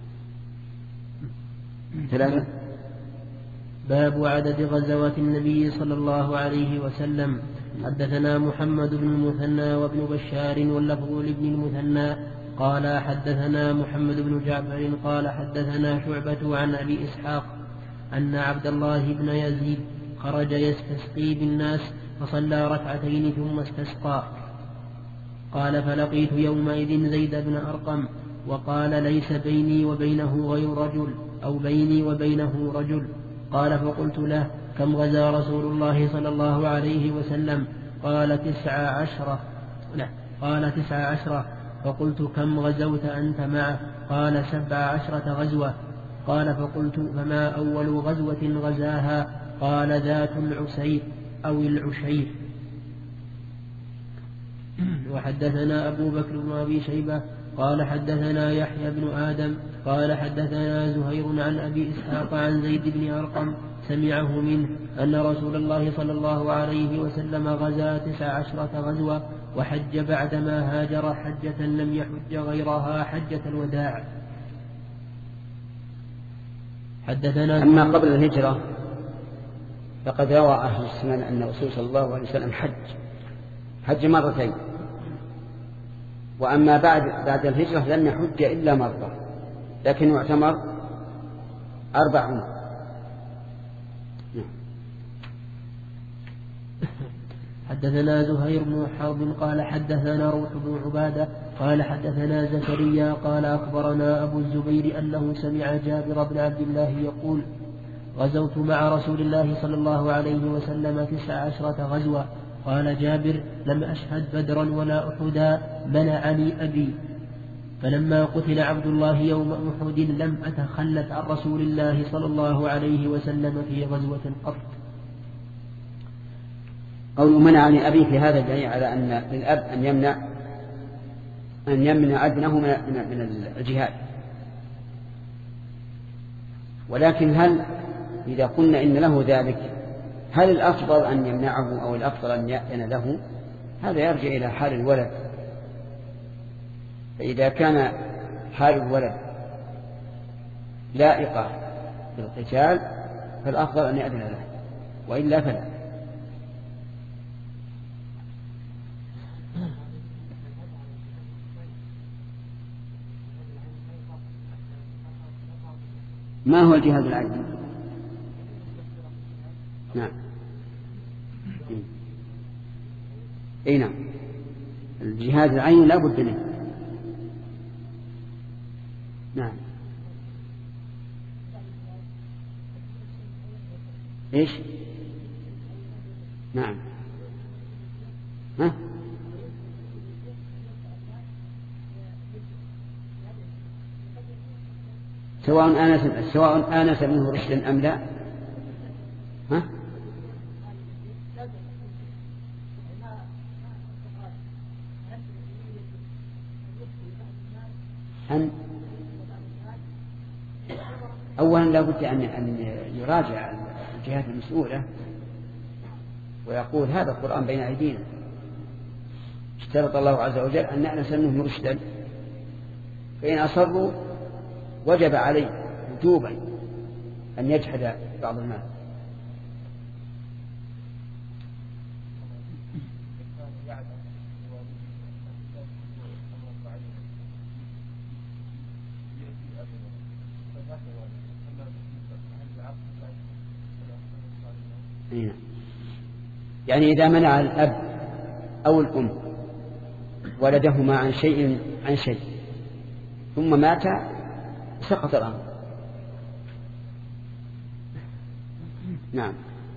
ثلاثة. باب عدد غزوات النبي صلى الله عليه وسلم. حدثنا محمد بن المثنى وابن بشار واللفظ لابن المثنى قال حدثنا محمد بن جعفر قال حدثنا شعبة عن أبي إسحاق أن عبد الله بن يزيد خرج يستسقي بالناس فصلى ركعتين ثم استسقى. قال فلقيت يومئذ زيد بن أرقم وقال ليس بيني وبينه غير رجل أو بيني وبينه رجل. قال فقلت له كم غزا رسول الله صلى الله عليه وسلم؟ قال تسع عشرة. لا قال تسع عشرة. فقلت كم غزوت أنت معه؟ قال سبع عشرة غزوة. قال فقلت فما أول غزوة غزاها؟ قال ذات العسير أو العشير. وحدثنا أبو بكر بن أبي شيبة قال حدثنا يحيى بن آدم قال حدثنا زهير عن أبي إسحاق عن زيد بن أرقم سمعه منه أن رسول الله صلى الله عليه وسلم غزا تسع عشرة غزوة وحج بعدما هاجر حجة لم يحج غيرها حجة الوداع. حدثنا أما قبل الهجرة فقد روى أهل السنن أن الرسول صلى الله عليه وسلم حج حج مرتين، وأما بعد بعد الهجرة لم يحج إلا مرة، لكن يعتمر أربع عمر. حدثنا زهير بن حرب قال حدثنا روح بن عبادة قال حدثنا زكريا قال أخبرنا أبو الزبير أنه سمع جابر بن عبد الله يقول غزوت مع رسول الله صلى الله عليه وسلم تسع عشرة غزوة. قال جابر لم أشهد بدرا ولا أحدا منعني أبي، فلما قتل عبد الله يوم أحد لم أتخلف عن رسول الله صلى الله عليه وسلم في غزوة قط. قول منعني أبي في هذا دليل على أن للأب أن يمنع أن يمنع ابنه من الجهاد، ولكن هل إذا قلنا إن له ذلك هل الأفضل أن يمنعه أو الأفضل أن يأذن له؟ هذا يرجع إلى حال الولد، فإذا كان حال الولد لائقة بالقتال فالأفضل أن يأذن له، وإلا فلا. ما هو الجهاد العيني؟ نعم اي نعم، الجهاد العيني لا بد منه. نعم ايش؟ نعم ها؟ سواء آنس سواء آنس منه رشدا أم لا. ها؟ أن أولا لا بد أن يراجع الجهات المسؤولة ويقول هذا القرآن بين أيدينا، اشترط الله عز وجل أن نأنس منهم رشدا، فإن أصروا وجب عليه وجوبا أن يجحد بعض المال. يعني إذا منع الأب أو الأم ولدهما عن شيء عن شيء ثم مات سقط الأمر. نعم.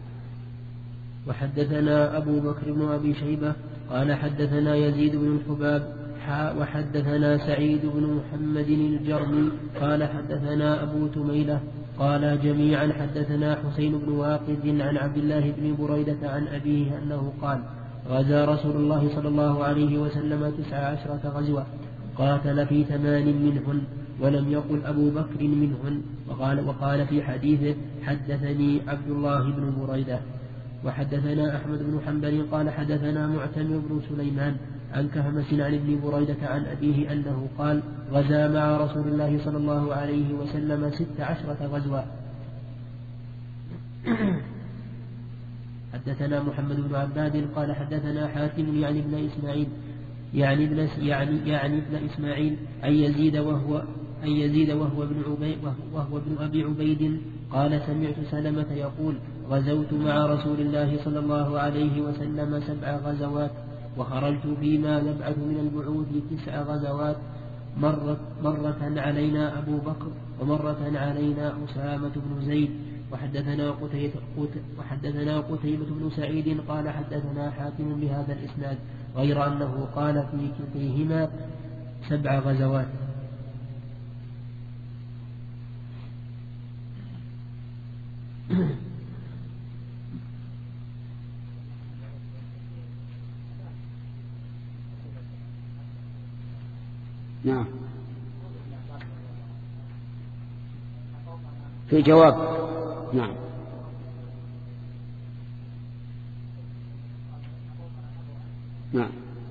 وحدثنا أبو بكر بن أبي شيبة قال حدثنا يزيد بن الحباب وحدثنا سعيد بن محمد الجرمي قال حدثنا أبو تميلة قال جميعا حدثنا حسين بن واقد عن عبد الله بن بريدة عن أبيه أنه قال غزا رسول الله صلى الله عليه وسلم تسع عشرة غزوة قاتل في ثمان منهن ولم يقل أبو بكر منهن، وقال, وقال في حديثه حدثني عبد الله بن بريدة. وحدثنا أحمد بن حنبل قال حدثنا معتمر بن سليمان عن كهمس عن ابن بريدة عن أبيه أنه قال غزا مع رسول الله صلى الله عليه وسلم ست عشرة غزوة. حدثنا محمد بن عباد قال حدثنا حاتم يعني ابن إسماعيل يعني ابن يعني يعني ابن إسماعيل أن يزيد وهو أن يزيد وهو ابن عبيد وهو ابن أبي عبيد قال سمعت سلمة يقول غزوت مع رسول الله صلى الله عليه وسلم سبع غزوات وخرجت فيما نبعث من البعوث تسع غزوات مرة, مرة علينا أبو بكر ومرة علينا أسامة بن زيد. وحدثنا قتيبة وحدثنا قتيبة بن سعيد قال حدثنا حاتم بهذا الإسناد غير أنه قال في كلتيهما سبع غزوات. نعم في جواب. نعم نعم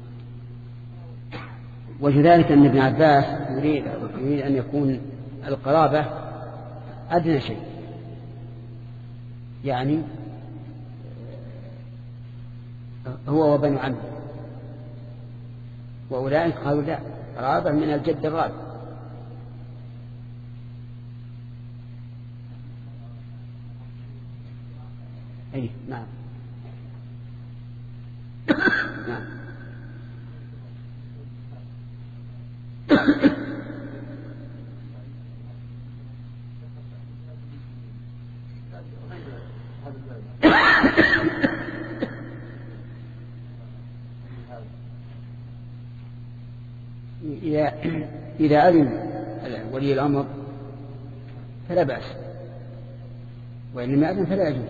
وكذلك أن ابن عباس يريد, يريد أن يكون القرابة أدنى شيء، يعني هو وبنو عمه، وأولئك قالوا لا، قرابة من الجد الرابع. أي نعم نعم إذا إذا علم ولي الأمر فلا بأس، وإن لم يعلم فلا يجوز.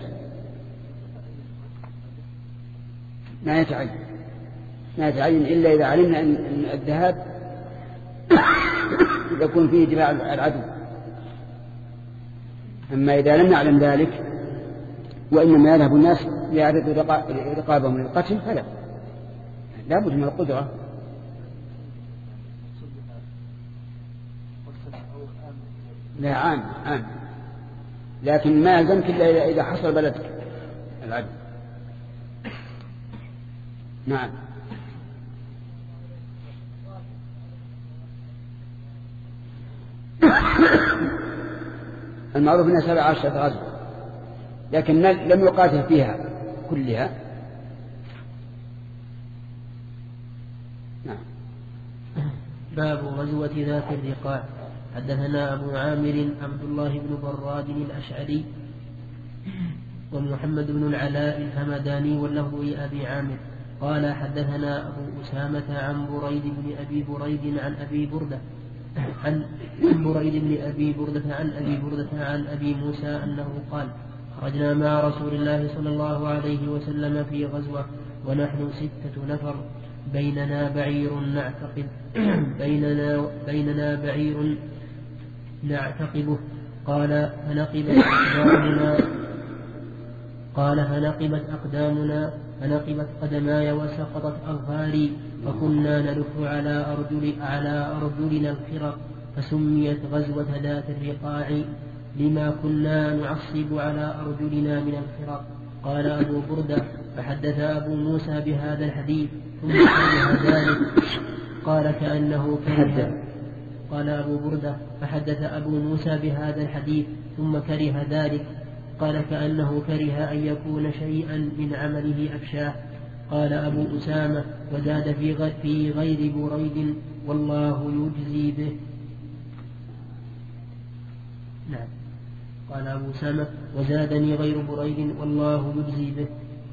ما يتعين ما يتعين إلا إذا علمنا أن الذهاب يكون فيه دفاع العدو. أما إذا لم نعلم ذلك وإنما يذهب الناس ليعرضوا رقابهم للقتل فلا، لا بد من القدرة. لا عام عام، لكن ما يلزمك إلا إذا حصل بلدك العدو. نعم المعروف أنها سبع عشرة غزوة، لكن لم يقاتل فيها كلها. نعم. باب غزوة ذات الرقاع. حدثنا أبو عامر عبد الله بن براد الأشعري ومحمد بن العلاء الهمداني واللفظ لأبي عامر قال حدثنا أبو أسامة عن بريد بن أبي بريد عن أبي بردة عن بريد بن أبي بردة عن أبي بردة عن أبي موسى أنه قال خرجنا مع رسول الله صلى الله عليه وسلم في غزوة ونحن ستة نفر، بيننا بعير نعتقب بيننا, بيننا بعير نعتقبه قال فنقبت أقدامنا قال فنقبت أقدامنا فنقبت قدماي وسقطت أظهاري، فكنا نلف على أرجل على أرجلنا الخرق، فسميت غزوة ذات الرقاع لما كنا نعصب على أرجلنا من الخرق. قال أبو بردة فحدث أبو موسى بهذا الحديث ثم كره ذلك قال كأنه كره قال أبو بردة فحدث أبو موسى بهذا الحديث ثم كره ذلك قال كأنه كره أن يكون شيئا من عمله أفشاه. قال أبو أسامة وزاد في غير بريد والله يجزي به. نعم. قال أبو أسامة وزادني غير بريد والله يجزي به.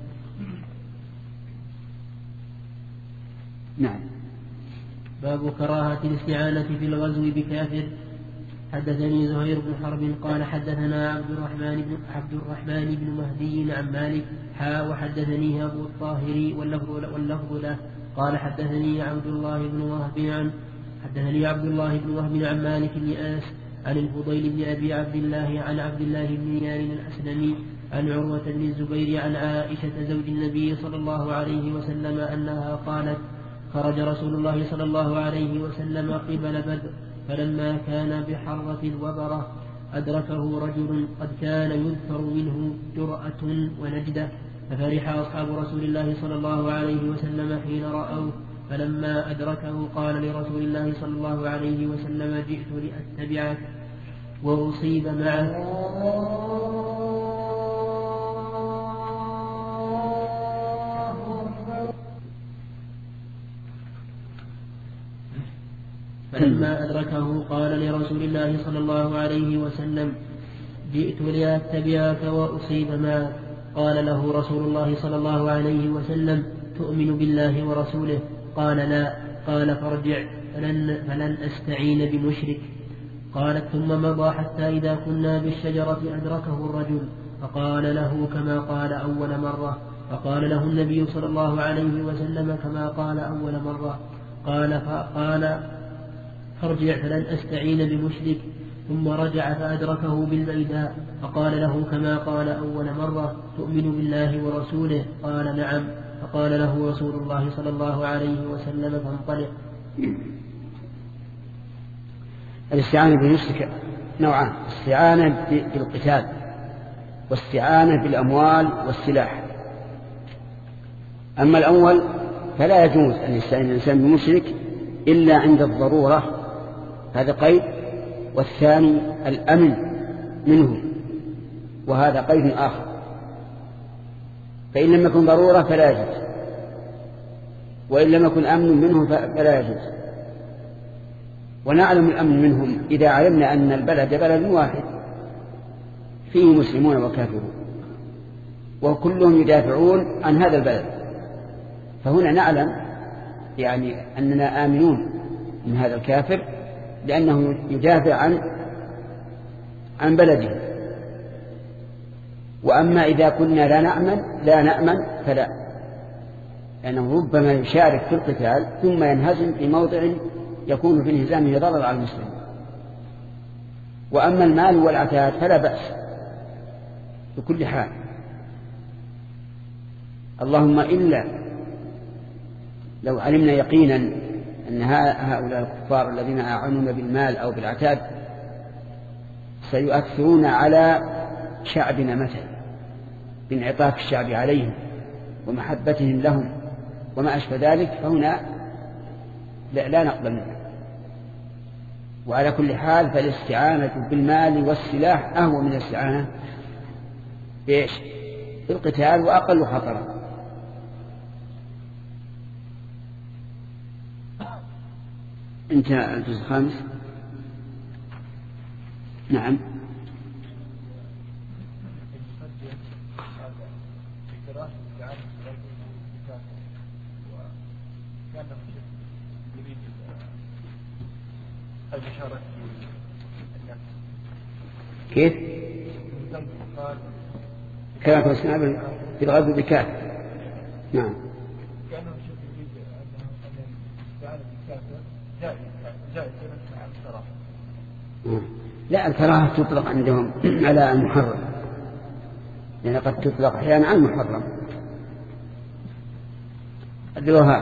نعم. باب كراهة الاستعانة في الغزو بكافر. حدثني زهير بن حرب قال حدثنا عبد الرحمن بن عبد الرحمن بن مهدي عن مالك حا وحدثني أبو الطاهر واللفظ واللفظ له قال حدثني عبد الله بن وهب عن حدثني عبد الله بن وهب عن مالك بن أنس عن الفضيل بن أبي عبد الله عن عبد الله بن يار الأسلمي عن عروة بن الزبير عن عائشة زوج النبي صلى الله عليه وسلم أنها قالت خرج رسول الله صلى الله عليه وسلم قبل بدر، فلما كان بحرة الوبرة أدركه رجل قد كان يذكر منه جرأة ونجدة، ففرح أصحاب رسول الله صلى الله عليه وسلم حين رأوه، فلما أدركه قال لرسول الله صلى الله عليه وسلم جئت لأتبعك وأصيب معه فلما أدركه قال لرسول الله صلى الله عليه وسلم جئت لأتبعك وأصيب معك. قال له رسول الله صلى الله عليه وسلم تؤمن بالله ورسوله؟ قال لا. قال فارجع فلن, فلن أستعين بمشرك. قالت ثم مضى حتى إذا كنا بالشجرة أدركه الرجل فقال له كما قال أول مرة، فقال له النبي صلى الله عليه وسلم كما قال أول مرة. قال فقال ارجع فلن أستعين بمشرك. ثم رجع فأدركه بالبيداء فقال له كما قال أول مرة: تؤمن بالله ورسوله؟ قال: نعم. فقال له رسول الله صلى الله عليه وسلم: فانطلق. الاستعانة بالمشرك نوعان: استعانة بالقتال واستعانة بالأموال والسلاح. أما الأول فلا يجوز أن يستعين الإنسان بمشرك إلا عند الضرورة، هذا قيد. والثاني الأمن منه، وهذا قيد آخر. فإن لم يكن ضرورة فلا يجوز، وإن لم يكن أمن منه فلا يجوز. ونعلم الأمن منهم إذا علمنا أن البلد بلد واحد فيه مسلمون وكافرون وكلهم يدافعون عن هذا البلد، فهنا نعلم يعني أننا آمنون من هذا الكافر لأنه يدافع عن عن بلده. وأما إذا كنا لا نأمن لا نأمن فلا، لأنه ربما يشارك في القتال ثم ينهزم في موضع يكون في انهزامه ضرر على المسلم. وأما المال والعتاد فلا بأس بكل حال، اللهم إلا لو علمنا يقينا أن هؤلاء الكفار الذين أعانون بالمال أو بالعتاد سيؤثرون على شعبنا مثلا بانعطاف الشعب عليهم ومحبتهم لهم وما أشبه ذلك، فهنا لا, لا نقبل منه. وعلى كل حال فالاستعانة بالمال والسلاح أهون من الاستعانة بإيش؟ بالقتال وأقل خطرا. انتهى الجزء الخامس. نعم. كيف؟ كما قلنا في الغزو بكاف. نعم. لا، الكراهة تطلق عندهم على المحرم، لأن قد تطلق أحيانا على المحرم. أدلوها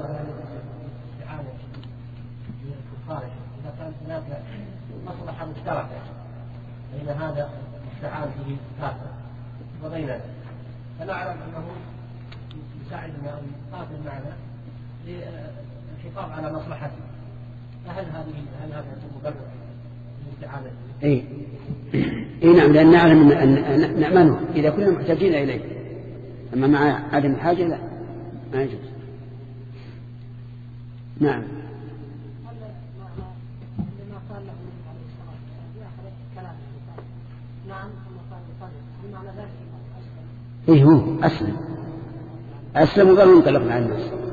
إذا كانت هناك مصلحة مشتركة بين هذا المستعان به كافر وبيننا، فنعلم أنه يساعدنا أو يقاتل معنا للحفاظ على مصلحته، فهل هذه هل هذا مبرر للاستعانة؟ إيه إيه نعم، لأن نعلم أن نأمنه إذا كنا محتاجين إليه، أما مع عدم الحاجة لا ما يجوز. نعم. إيه هو أسلم أسلم وقالوا انطلقنا عن الناس.